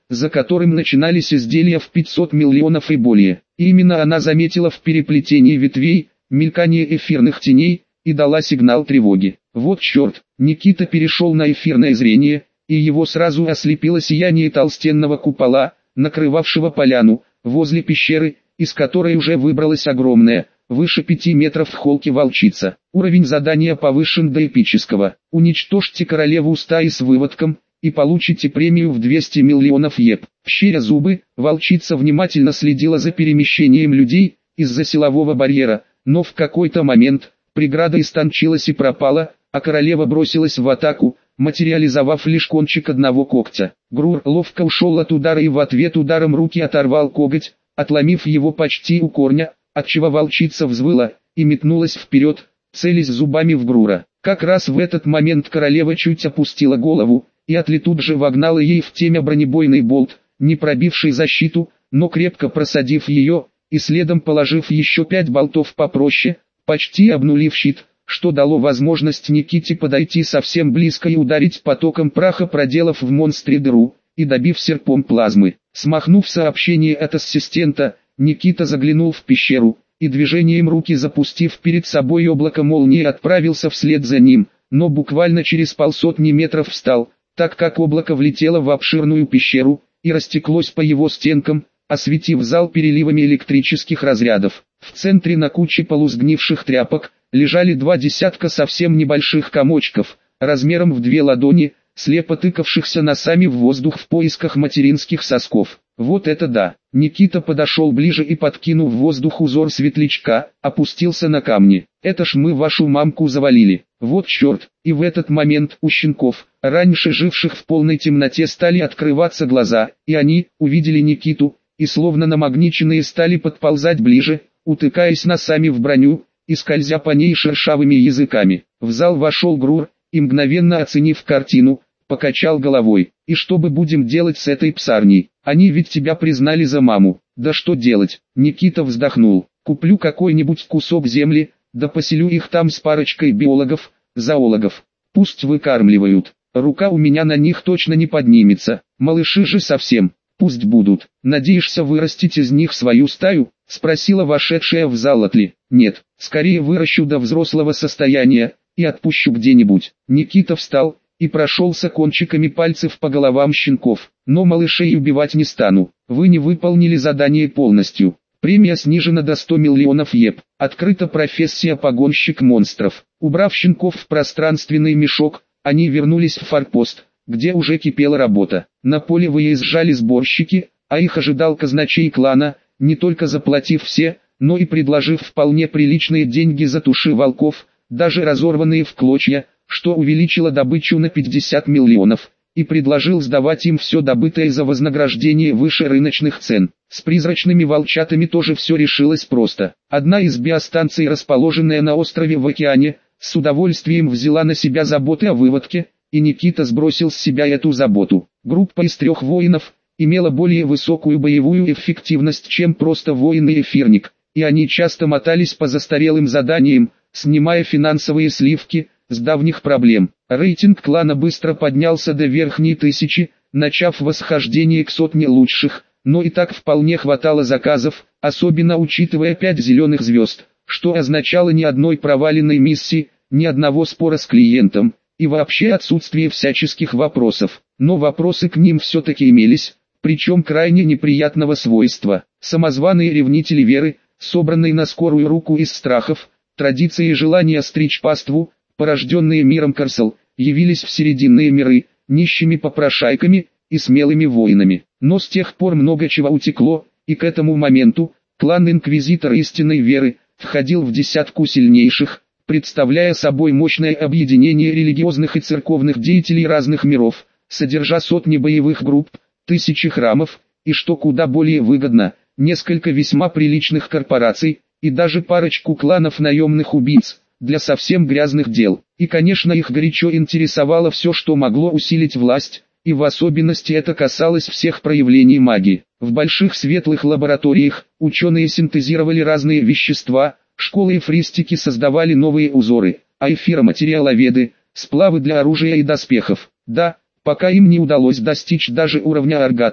за которым начинались изделия в 500 миллионов и более. И именно она заметила в переплетении ветвей мелькание эфирных теней и дала сигнал тревоги. Вот черт, Никита перешел на эфирное зрение, и его сразу ослепило сияние толстенного купола, накрывавшего поляну, возле пещеры, из которой уже выбралась огромная, выше 5 метров в холке волчица. Уровень задания повышен до эпического. Уничтожьте королеву стаи с выводком, и получите премию в 200 миллионов еп. Щеря зубы, волчица внимательно следила за перемещением людей из-за силового барьера, но в какой-то момент преграда истончилась и пропала, а королева бросилась в атаку, материализовав лишь кончик одного когтя. Грур ловко ушел от удара и в ответ ударом руки оторвал коготь, отломив его почти у корня, отчего волчица взвыла и метнулась вперед, целясь зубами в Грура. Как раз в этот момент королева чуть опустила голову, и Атли тут же вогнала ей в темя бронебойный болт, не пробивший защиту, но крепко просадив ее, и следом положив еще 5 болтов попроще, почти обнулив щит, что дало возможность Никите подойти совсем близко и ударить потоком праха, проделав в монстре дыру, и добив серпом плазмы. Смахнув сообщение от ассистента, Никита заглянул в пещеру, и движением руки запустив перед собой облако молнии отправился вслед за ним, но буквально через полсотни метров встал, так как облако влетело в обширную пещеру, и растеклось по его стенкам, осветив зал переливами электрических разрядов. В центре на куче полусгнивших тряпок лежали 2 десятка совсем небольших комочков, размером в 2 ладони, слепо тыкавшихся носами в воздух в поисках материнских сосков. Вот это да! Никита подошел ближе и, подкинув в воздух узор светлячка, опустился на камни. Это ж мы вашу мамку завалили. Вот черт! И в этот момент у щенков, раньше живших в полной темноте, стали открываться глаза, и они увидели Никиту, и словно намагниченные стали подползать ближе, утыкаясь носами в броню, и скользя по ней шершавыми языками. В зал вошел Грур, и мгновенно оценив картину, покачал головой. И что мы будем делать с этой псарней? Они ведь тебя признали за маму. Да что делать? Никита вздохнул. Куплю какой-нибудь кусок земли, да поселю их там с парочкой биологов, зоологов. Пусть выкармливают. Рука у меня на них точно не поднимется. Малыши же совсем. Пусть будут. Надеешься вырастить из них свою стаю? Спросила вошедшая в зал Атли. Нет, скорее выращу до взрослого состояния и отпущу где-нибудь. Никита встал и прошелся кончиками пальцев по головам щенков. Но малышей убивать не стану. Вы не выполнили задание полностью. Премия снижена до 100 миллионов еп. Открыта профессия погонщик монстров. Убрав щенков в пространственный мешок, они вернулись в форпост, где уже кипела работа. На поле выезжали сборщики, а их ожидал казначей клана, не только заплатив все, но и предложив вполне приличные деньги за туши волков, даже разорванные в клочья, что увеличило добычу на 50 миллионов, и предложил сдавать им все добытое за вознаграждение выше рыночных цен. С призрачными волчатами тоже все решилось просто. Одна из биостанций, расположенная на острове в океане, с удовольствием взяла на себя заботы о выводке, и Никита сбросил с себя эту заботу. Группа из 3 воинов имела более высокую боевую эффективность, чем просто воин и эфирник, и они часто мотались по застарелым заданиям, снимая финансовые сливки с давних проблем. Рейтинг клана быстро поднялся до верхней 1000, начав восхождение к 100 лучших, но и так вполне хватало заказов, особенно учитывая 5 зеленых звезд, что означало ни одной проваленной миссии, ни одного спора с клиентом, и вообще отсутствие всяческих вопросов. Но вопросы к ним все-таки имелись, причем крайне неприятного свойства. Самозваные ревнители веры, собранные на скорую руку из страхов, традиции и желания стричь паству, порожденные миром Корсал, явились в Срединные миры, нищими попрошайками и смелыми воинами. Но с тех пор много чего утекло, и к этому моменту клан Инквизитор истинной веры входил в десятку сильнейших, представляя собой мощное объединение религиозных и церковных деятелей разных миров, содержа сотни боевых групп, тысячи храмов, и что куда более выгодно, несколько весьма приличных корпораций, и даже парочку кланов наемных убийц, для совсем грязных дел. И конечно их горячо интересовало все, что могло усилить власть, и в особенности это касалось всех проявлений магии. В больших светлых лабораториях ученые синтезировали разные вещества, школы эфристики создавали новые узоры, а эфироматериаловеды – сплавы для оружия и доспехов. Да, пока им не удалось достичь даже уровня аргатов,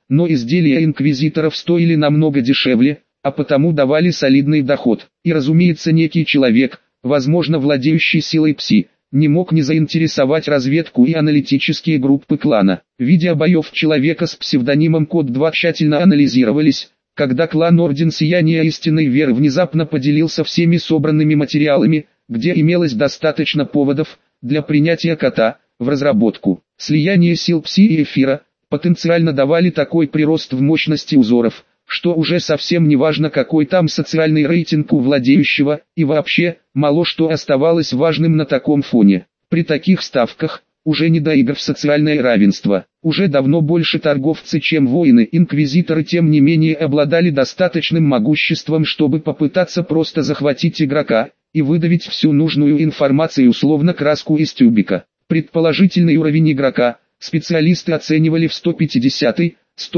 но изделия инквизиторов стоили намного дешевле, а потому давали солидный доход. И разумеется некий человек, возможно владеющий силой пси, не мог не заинтересовать разведку и аналитические группы клана. Видео боев человека с псевдонимом Код 2 тщательно анализировались, когда клан Орден Сияния Истинной Веры внезапно поделился всеми собранными материалами, где имелось достаточно поводов для принятия кота в разработку. Слияние сил пси и эфира потенциально давали такой прирост в мощности узоров, что уже совсем не важно какой там социальный рейтинг у владеющего, и вообще, мало что оставалось важным на таком фоне. При таких ставках, уже не до игр в социальное равенство, уже давно больше торговцы, чем воины. Инквизиторы тем не менее обладали достаточным могуществом, чтобы попытаться просто захватить игрока, и выдавить всю нужную информацию словно краску из тюбика. Предположительный уровень игрока, специалисты оценивали в 150-й,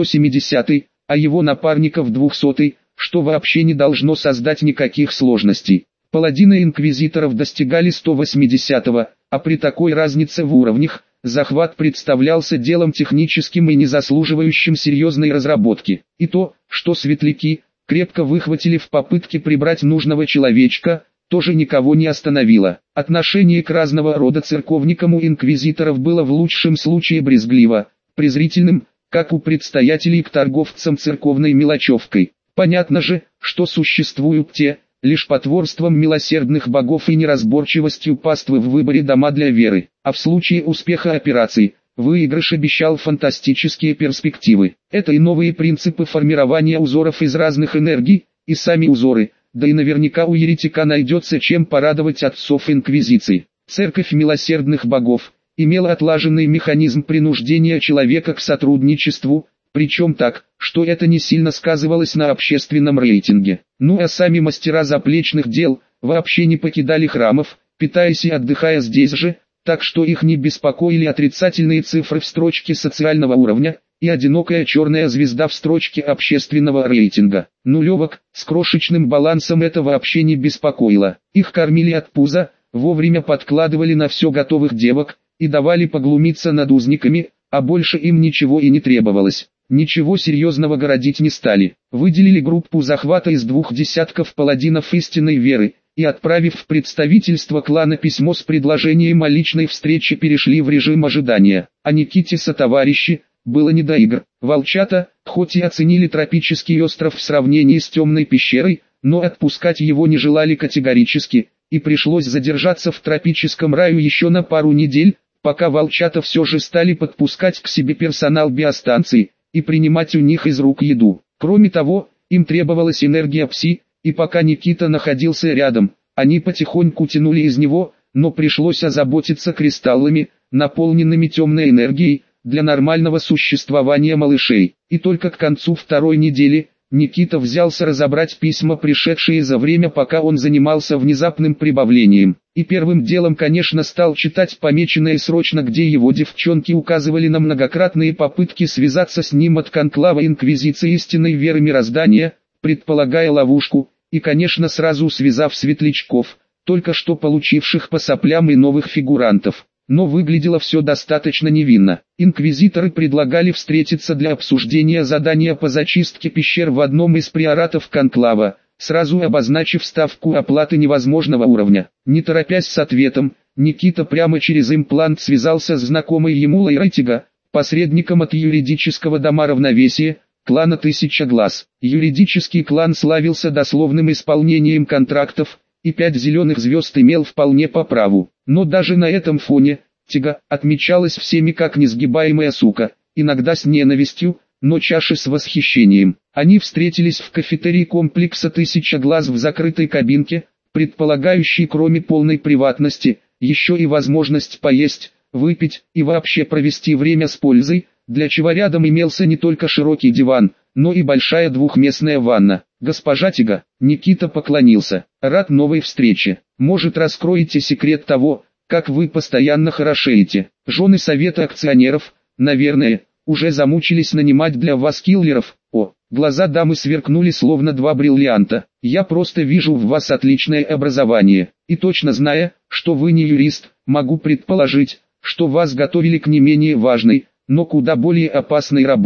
170-й, а его напарников 200-й, что вообще не должно создать никаких сложностей. Паладины инквизиторов достигали 180-го, а при такой разнице в уровнях, захват представлялся делом техническим и не заслуживающим серьезной разработки. И то, что светляки крепко выхватили в попытке прибрать нужного человечка, тоже никого не остановило. Отношение к разного рода церковникам у инквизиторов было в лучшем случае брезгливо, презрительным, как у предстоятелей к торговцам церковной мелочевкой. Понятно же, что существуют те, лишь потворством милосердных богов и неразборчивостью паствы в выборе дома для веры, а в случае успеха операций, выигрыш обещал фантастические перспективы. Это и новые принципы формирования узоров из разных энергий, и сами узоры, да и наверняка у еретика найдется чем порадовать отцов инквизиции. Церковь милосердных богов имела отлаженный механизм принуждения человека к сотрудничеству, причем так, что это не сильно сказывалось на общественном рейтинге. Ну а сами мастера заплечных дел вообще не покидали храмов, питаясь и отдыхая здесь же, так что их не беспокоили отрицательные цифры в строчке социального уровня и одинокая черная звезда в строчке общественного рейтинга. Нулевок с крошечным балансом это вообще не беспокоило. Их кормили от пуза, вовремя подкладывали на все готовых девок и давали поглумиться над узниками, а больше им ничего и не требовалось. Ничего серьезного городить не стали. Выделили группу захвата из 2 десятков паладинов истинной веры, и отправив в представительство клана письмо с предложением о личной встрече, перешли в режим ожидания. А Никите сотоварищи было не до игр. Волчата, хоть и оценили тропический остров в сравнении с темной пещерой, но отпускать его не желали категорически, и пришлось задержаться в тропическом раю еще на пару недель, пока волчата все же стали подпускать к себе персонал биостанции и принимать у них из рук еду. Кроме того, им требовалась энергия пси, и пока Никита находился рядом, они потихоньку тянули из него, но пришлось озаботиться кристаллами, наполненными темной энергией, для нормального существования малышей. И только к концу второй недели Никита взялся разобрать письма, пришедшие за время, пока он занимался внезапным прибавлением. И первым делом, конечно, стал читать помеченное срочно, где его девчонки указывали на многократные попытки связаться с ним от конклава Инквизиции Истинной Веры Мироздания, предполагая ловушку, и, конечно, сразу связав светлячков, только что получивших по соплям, и новых фигурантов. Но выглядело все достаточно невинно. Инквизиторы предлагали встретиться для обсуждения задания по зачистке пещер в одном из приоратов конклава, сразу обозначив ставку оплаты невозможного уровня. Не торопясь с ответом, Никита прямо через имплант связался с знакомой ему Лайратига, посредником от юридического дома равновесия, клана Тысяча Глаз. Юридический клан славился дословным исполнением контрактов, и 5 зеленых звезд имел вполне по праву. Но даже на этом фоне, Тига отмечалась всеми как несгибаемая сука, иногда с ненавистью, но чаще с восхищением. Они встретились в кафетерии комплекса Тысяча Глаз в закрытой кабинке, предполагающей кроме полной приватности, еще и возможность поесть, выпить и вообще провести время с пользой, для чего рядом имелся не только широкий диван, но и большая двухместная ванна. «Госпожа Тига», Никита поклонился, — «рад новой встрече. Может, раскроете секрет того, как вы постоянно хорошеете? Жены совета акционеров, наверное, уже замучились нанимать для вас киллеров». О, глаза дамы сверкнули словно 2 бриллианта. «Я просто вижу в вас отличное образование, и точно зная, что вы не юрист, могу предположить, что вас готовили к не менее важной, но куда более опасной работе.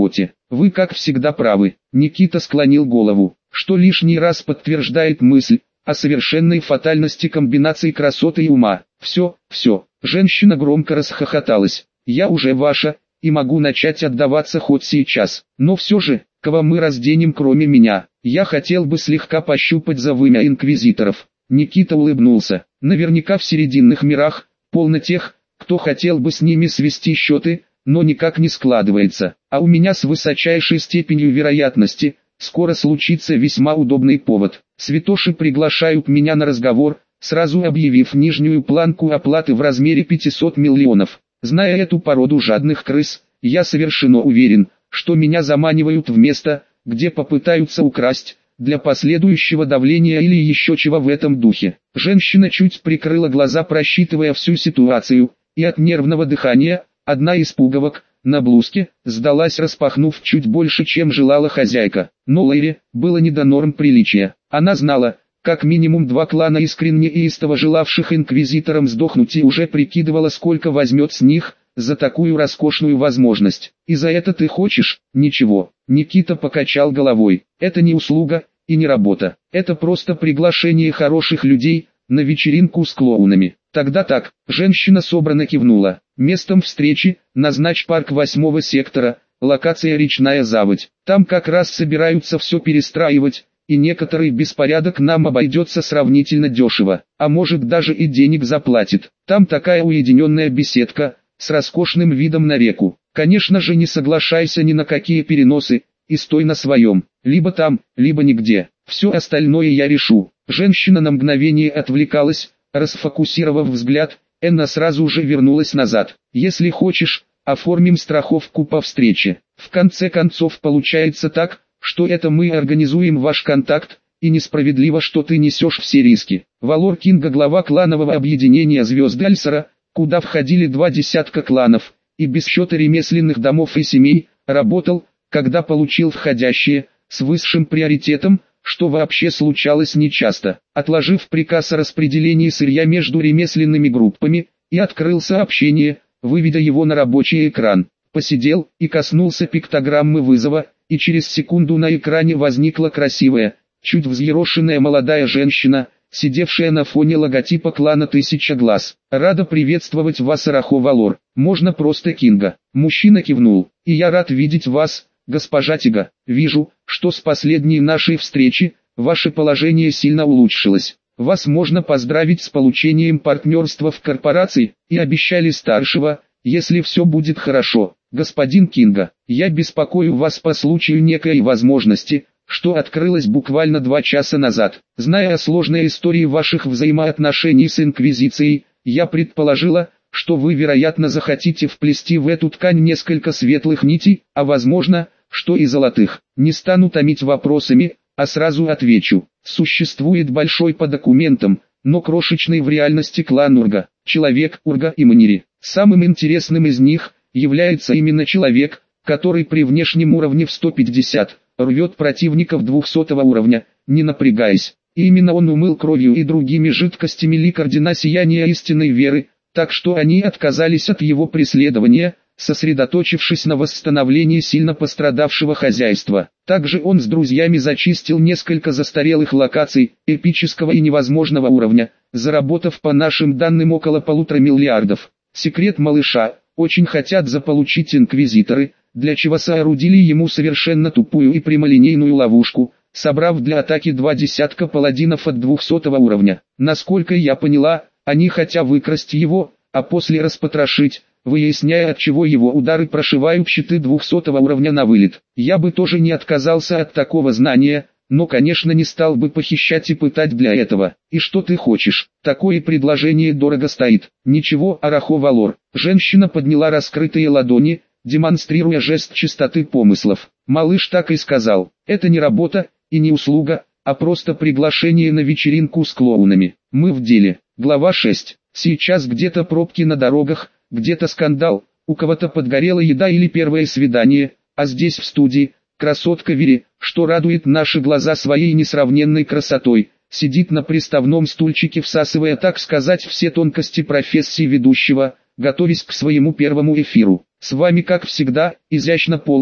Вы как всегда правы. Никита склонил голову, что лишний раз подтверждает мысль о совершенной фатальности комбинации красоты и ума. Все. Женщина громко расхохоталась. Я уже ваша, и могу начать отдаваться хоть сейчас. Но все же, кого мы разденем кроме меня? Я хотел бы слегка пощупать за вымя инквизиторов. Никита улыбнулся. Наверняка в серединных мирах полно тех, кто хотел бы с ними свести счеты, но никак не складывается. А у меня с высочайшей степенью вероятности скоро случится весьма удобный повод. Святоши приглашают меня на разговор, сразу объявив нижнюю планку оплаты в размере 500 миллионов. Зная эту породу жадных крыс, я совершенно уверен, что меня заманивают в место, где попытаются украсть, для последующего давления или еще чего в этом духе. Женщина чуть прикрыла глаза, просчитывая всю ситуацию, и от нервного дыхания, одна из пуговок на блузке сдалась, распахнув чуть больше, чем желала хозяйка. Но Лэри было не до норм приличия. Она знала, как минимум 2 клана искренне и истово желавших инквизиторам сдохнуть, и уже прикидывала, сколько возьмет с них за такую роскошную возможность. «И за это ты хочешь?» «Ничего». Никита покачал головой. «Это не услуга и не работа. Это просто приглашение хороших людей на вечеринку с клоунами». «Тогда так». Женщина собрано кивнула. «Местом встречи назначь парк 8-го сектора, локация Речная Заводь. Там как раз собираются все перестраивать, и некоторый беспорядок нам обойдется сравнительно дешево, а может даже и денег заплатит. Там такая уединенная беседка, с роскошным видом на реку. Конечно же, не соглашайся ни на какие переносы, и стой на своем. Либо там, либо нигде. Все остальное я решу». Женщина на мгновение отвлекалась, расфокусировав взгляд, Энна сразу же вернулась назад. «Если хочешь, оформим страховку по встрече. В конце концов получается так, что это мы организуем ваш контакт, и несправедливо, что ты несешь все риски». Валор Кинга, глава кланового объединения «Звезд Альсера», куда входили 20 кланов, и без счета ремесленных домов и семей, работал, когда получил входящие, с высшим приоритетом, что вообще случалось нечасто. Отложив приказ о распределении сырья между ремесленными группами, и открыл сообщение, выведя его на рабочий экран. Посидел и коснулся пиктограммы вызова, и через секунду на экране возникла красивая, чуть взъерошенная молодая женщина, сидевшая на фоне логотипа клана «Тысяча глаз». «Рада приветствовать вас, Арахо Валор. Можно просто Кинга». Мужчина кивнул. «И я рад видеть вас, госпожа Тига. Вижу, что с последней нашей встречи ваше положение сильно улучшилось. Вас можно поздравить с получением партнерства в корпорации, и обещали старшего, если все будет хорошо. Господин Кинга, я беспокою вас по случаю некой возможности, что открылось буквально 2 часа назад. Зная о сложной истории ваших взаимоотношений с Инквизицией, я предположила, что вы, вероятно, захотите вплести в эту ткань несколько светлых нитей, а возможно, что и золотых. Не стану томить вопросами, а сразу отвечу. Существует большой по документам, но крошечный в реальности клан Урга, человек Урга и Манири. Самым интересным из них является именно человек, который при внешнем уровне в 150 рвет противников 200 уровня, не напрягаясь. И именно он умыл кровью и другими жидкостями лик ордена сияния истинной веры, так что они отказались от его преследования, сосредоточившись на восстановлении сильно пострадавшего хозяйства. Также он с друзьями зачистил несколько застарелых локаций, эпического и невозможного уровня, заработав по нашим данным около 1,5 миллиарда. Секрет малыша, очень хотят заполучить инквизиторы, для чего соорудили ему совершенно тупую и прямолинейную ловушку, собрав для атаки 20 паладинов от 200 уровня. Насколько я поняла, они хотят выкрасть его, а после распотрошить, выясняя, от чего его удары прошивают щиты 200 уровня на вылет. Я бы тоже не отказался от такого знания, но конечно не стал бы похищать и пытать для этого. И что ты хочешь? Такое предложение дорого стоит. Ничего, Арахо Валор. Женщина подняла раскрытые ладони, демонстрируя жест чистоты помыслов. Малыш так и сказал. Это не работа и не услуга, а просто приглашение на вечеринку с клоунами. Мы в деле. Глава 6. Сейчас где-то пробки на дорогах, где-то скандал, у кого-то подгорела еда или первое свидание, а здесь в студии, красотка Вери, что радует наши глаза своей несравненной красотой, сидит на приставном стульчике, всасывая, так сказать, все тонкости профессии ведущего, готовясь к своему первому эфиру. С вами, как всегда, изящно полный,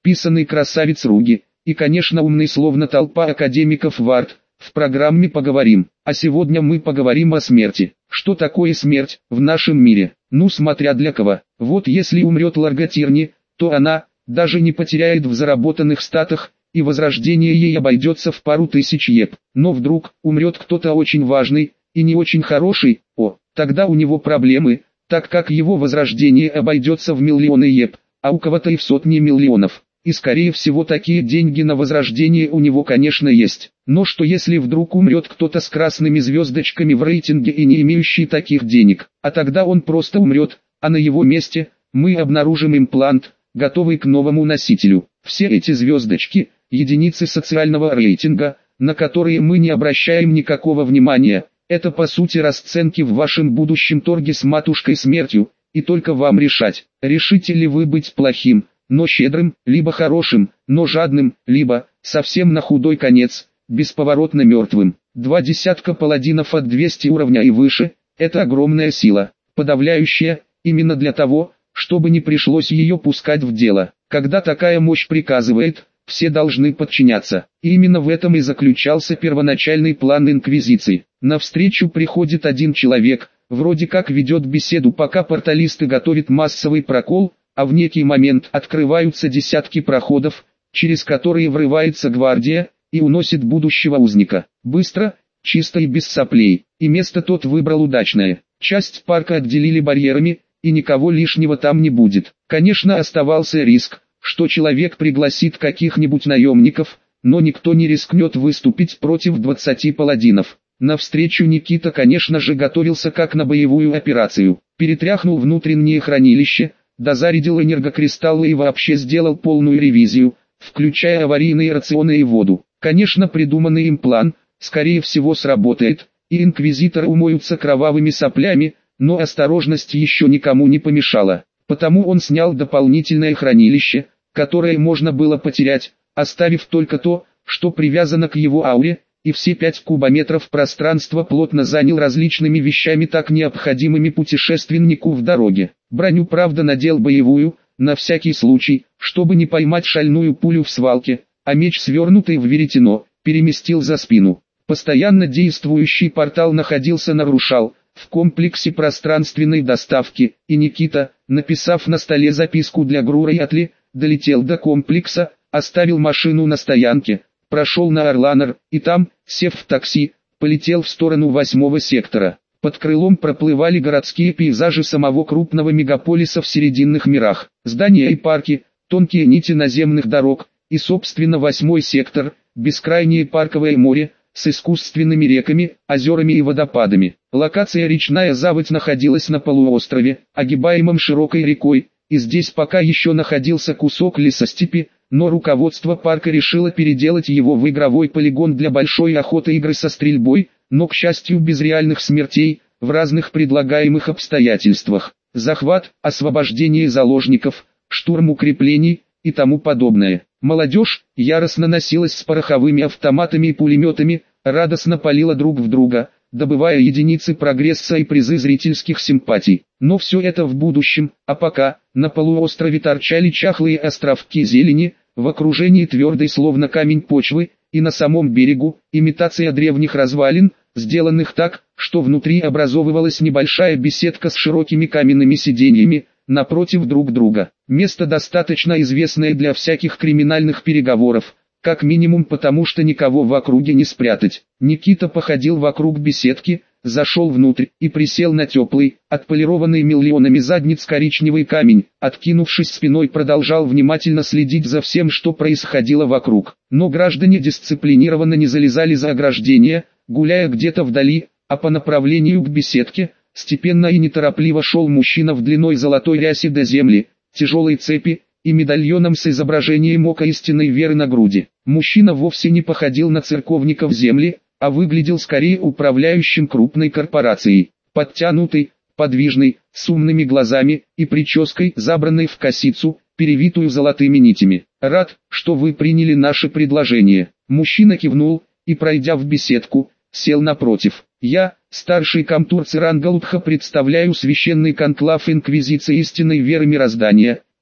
писанный красавец Руги, и конечно умный словно толпа академиков Вард. В программе поговорим, а сегодня мы поговорим о смерти. Что такое смерть в нашем мире? Ну смотря для кого. Вот если умрет Ларго Тирни, то она даже не потеряет в заработанных статах, и возрождение ей обойдется в пару тысяч еп. Но вдруг умрет кто-то очень важный и не очень хороший, тогда у него проблемы, так как его возрождение обойдется в миллионы еп, а у кого-то и в сотни миллионов. И скорее всего такие деньги на возрождение у него конечно есть. Но что если вдруг умрет кто-то с красными звездочками в рейтинге и не имеющий таких денег, а тогда он просто умрет, а на его месте мы обнаружим имплант, готовый к новому носителю. Все эти звездочки – единицы социального рейтинга, на которые мы не обращаем никакого внимания. Это по сути расценки в вашем будущем торге с матушкой смертью, и только вам решать, решите ли вы быть плохим, но щедрым, либо хорошим, но жадным, либо, совсем на худой конец, бесповоротно мертвым. 20 паладинов от 200 уровня и выше – это огромная сила, подавляющая, именно для того, чтобы не пришлось ее пускать в дело. Когда такая мощь приказывает, все должны подчиняться. И именно в этом и заключался первоначальный план Инквизиции. Навстречу приходит один человек, вроде как ведет беседу, пока порталисты готовят массовый прокол, а в некий момент открываются десятки проходов, через которые врывается гвардия и уносит будущего узника. Быстро, чисто и без соплей. И место тот выбрал удачное. Часть парка отделили барьерами, и никого лишнего там не будет. Конечно, оставался риск, что человек пригласит каких-нибудь наемников, но никто не рискнет выступить против 20 паладинов. Навстречу Никита конечно же готовился как на боевую операцию. Перетряхнул внутреннее хранилище, дозарядил энергокристаллы и вообще сделал полную ревизию, включая аварийные рационы и воду. Конечно, придуманный им план, скорее всего сработает, и инквизиторы умоются кровавыми соплями, но осторожность еще никому не помешала. Потому он снял дополнительное хранилище, которое можно было потерять, оставив только то, что привязано к его ауре, и все 5 кубометров пространства плотно занял различными вещами, так необходимыми путешественнику в дороге. Броню правда надел боевую, на всякий случай, чтобы не поймать шальную пулю в свалке, а меч, свернутый в веретено, переместил за спину. Постоянно действующий портал находился на Рушал, в комплексе пространственной доставки, и Никита, написав на столе записку для Грура и Атли, долетел до комплекса, оставил машину на стоянке, прошел на Орланер, и там, сев в такси, полетел в сторону 8-го сектора. Под крылом проплывали городские пейзажи самого крупного мегаполиса в Срединных мирах, здания и парки, тонкие нити наземных дорог, и собственно 8-й сектор, бескрайнее парковое море, с искусственными реками, озерами и водопадами. Локация речная заводь находилась на полуострове, огибаемом широкой рекой, и здесь пока еще находился кусок лесостепи, но руководство парка решило переделать его в игровой полигон для большой охоты, игры со стрельбой, но, к счастью, без реальных смертей, в разных предлагаемых обстоятельствах. Захват, освобождение заложников, штурм укреплений и тому подобное. Молодежь яростно носилась с пороховыми автоматами и пулеметами, радостно палила друг в друга, добывая единицы прогресса и призы зрительских симпатий. Но все это в будущем, а пока, на полуострове торчали чахлые островки зелени, в окружении твердой словно камень почвы, и на самом берегу, имитация древних развалин, сделанных так, что внутри образовывалась небольшая беседка с широкими каменными сиденьями, напротив друг друга. Место достаточно известное для всяких криминальных переговоров, как минимум потому, что никого в округе не спрятать. Никита походил вокруг беседки, зашел внутрь и присел на теплый, отполированный миллионами задниц коричневый камень, откинувшись спиной, продолжал внимательно следить за всем, что происходило вокруг. Но граждане дисциплинированно не залезали за ограждение, гуляя где-то вдали, а по направлению к беседке, степенно и неторопливо шел мужчина в длинной золотой рясе до земли, тяжелой цепи и медальоном с изображением ока истинной веры на груди. Мужчина вовсе не походил на церковника в земле, а выглядел скорее управляющим крупной корпорацией, подтянутый, подвижный, с умными глазами и прической, забранной в косицу, перевитую золотыми нитями. «Рад, что вы приняли наше предложение». Мужчина кивнул и, пройдя в беседку, сел напротив. «Я, старший комтур Цирангалутха, представляю священный конклав Инквизиции истинной веры мироздания,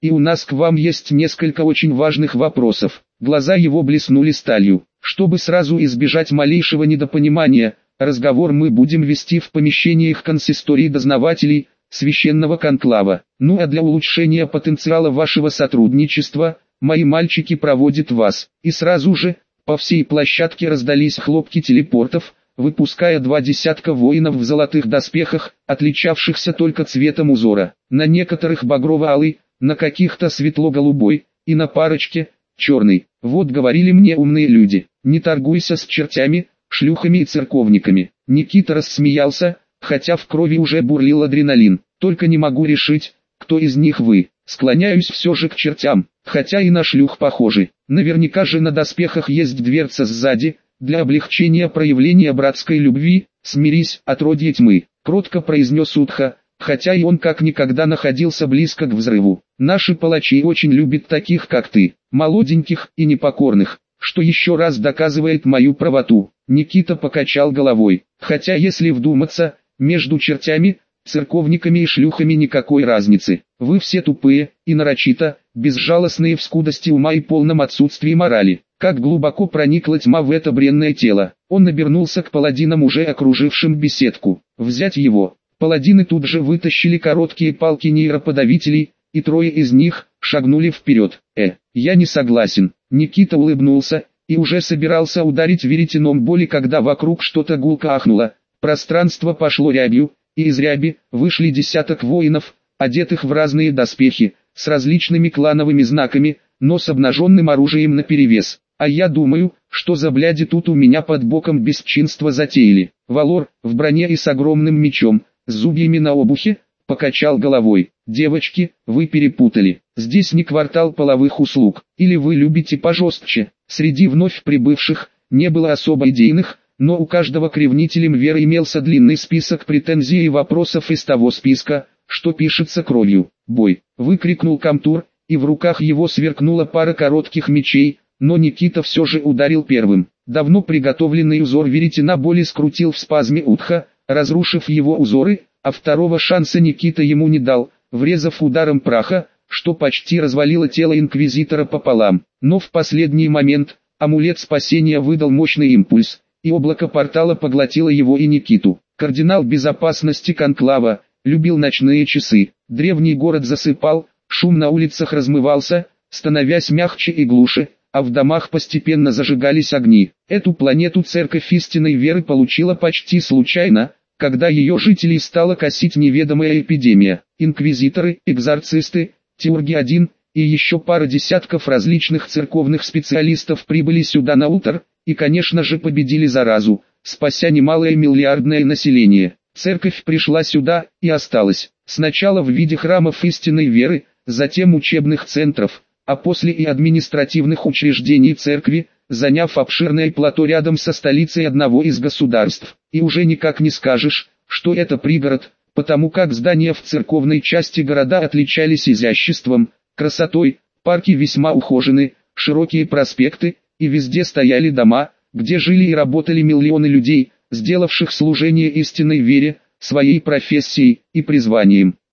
и у нас к вам есть несколько очень важных вопросов». Глаза его блеснули сталью. «Чтобы сразу избежать малейшего недопонимания, разговор мы будем вести в помещениях консистории дознавателей, священного конклава. Ну а для улучшения потенциала вашего сотрудничества, мои мальчики проводят вас». И сразу же, по всей площадке раздались хлопки телепортов, выпуская 2 десятка воинов в золотых доспехах, отличавшихся только цветом узора. На некоторых багрово-алый, на каких-то светло-голубой, и на парочке черный. Вот говорили мне умные люди: не торгуйся с чертями, шлюхами и церковниками. Никита рассмеялся, хотя в крови уже бурлил адреналин. Только не могу решить, кто из них вы. Склоняюсь все же к чертям, хотя и на шлюх похожи. Наверняка же на доспехах есть дверца сзади, для облегчения проявления братской любви. «Смирись, отродье тьмы», — кротко произнес Утха, хотя и он как никогда находился близко к взрыву. «Наши палачи очень любят таких, как ты, молоденьких и непокорных, что еще раз доказывает мою правоту». Никита покачал головой. «Хотя если вдуматься, между чертями, церковниками и шлюхами никакой разницы. Вы все тупые и нарочито безжалостные в скудости ума и полном отсутствии морали. Как глубоко проникла тьма в это бренное тело». Он обернулся к паладинам, уже окружившим беседку. «Взять его». Паладины тут же вытащили короткие палки нейроподавителей, и 3 из них шагнули вперед. Я не согласен». Никита улыбнулся и уже собирался ударить веретеном боли, когда вокруг что-то гулко ахнуло. Пространство пошло рябью, и из ряби вышли десяток воинов, одетых в разные доспехи, с различными клановыми знаками, но с обнаженным оружием наперевес. «А я думаю, что за бляди тут у меня под боком бесчинство затеяли». Валор, в броне и с огромным мечом, с зубьями на обухе, покачал головой. «Девочки, вы перепутали. Здесь не квартал половых услуг. Или вы любите пожестче». Среди вновь прибывших не было особо идейных, но у каждого к ревнителям веры имелся длинный список претензий и вопросов из того списка, что пишется кровью. «Бой!» — выкрикнул Камтур, и в руках его сверкнула пара коротких мечей, но Никита все же ударил первым. Давно приготовленный узор веретена боли скрутил в спазме Утха, разрушив его узоры, а второго шанса Никита ему не дал, врезав ударом праха, что почти развалило тело инквизитора пополам. Но в последний момент амулет спасения выдал мощный импульс, и облако портала поглотило его и Никиту. Кардинал безопасности конклава любил ночные часы. Древний город засыпал, шум на улицах размывался, становясь мягче и глуше, а в домах постепенно зажигались огни. Эту планету Церковь истинной веры получила почти случайно, когда ее жителей стала косить неведомая эпидемия. Инквизиторы, экзорцисты, теурги-1 и еще пара десятков различных церковных специалистов прибыли сюда на утро, и конечно же победили заразу, спася немалое миллиардное население. Церковь пришла сюда и осталась, сначала в виде храмов истинной веры, затем учебных центров, а после и административных учреждений церкви, заняв обширное плато рядом со столицей одного из государств. И уже никак не скажешь, что это пригород, потому как здания в церковной части города отличались изяществом, красотой, парки весьма ухожены, широкие проспекты, и везде стояли дома, где жили и работали миллионы людей, сделавших служение истинной вере своей профессией и призванием.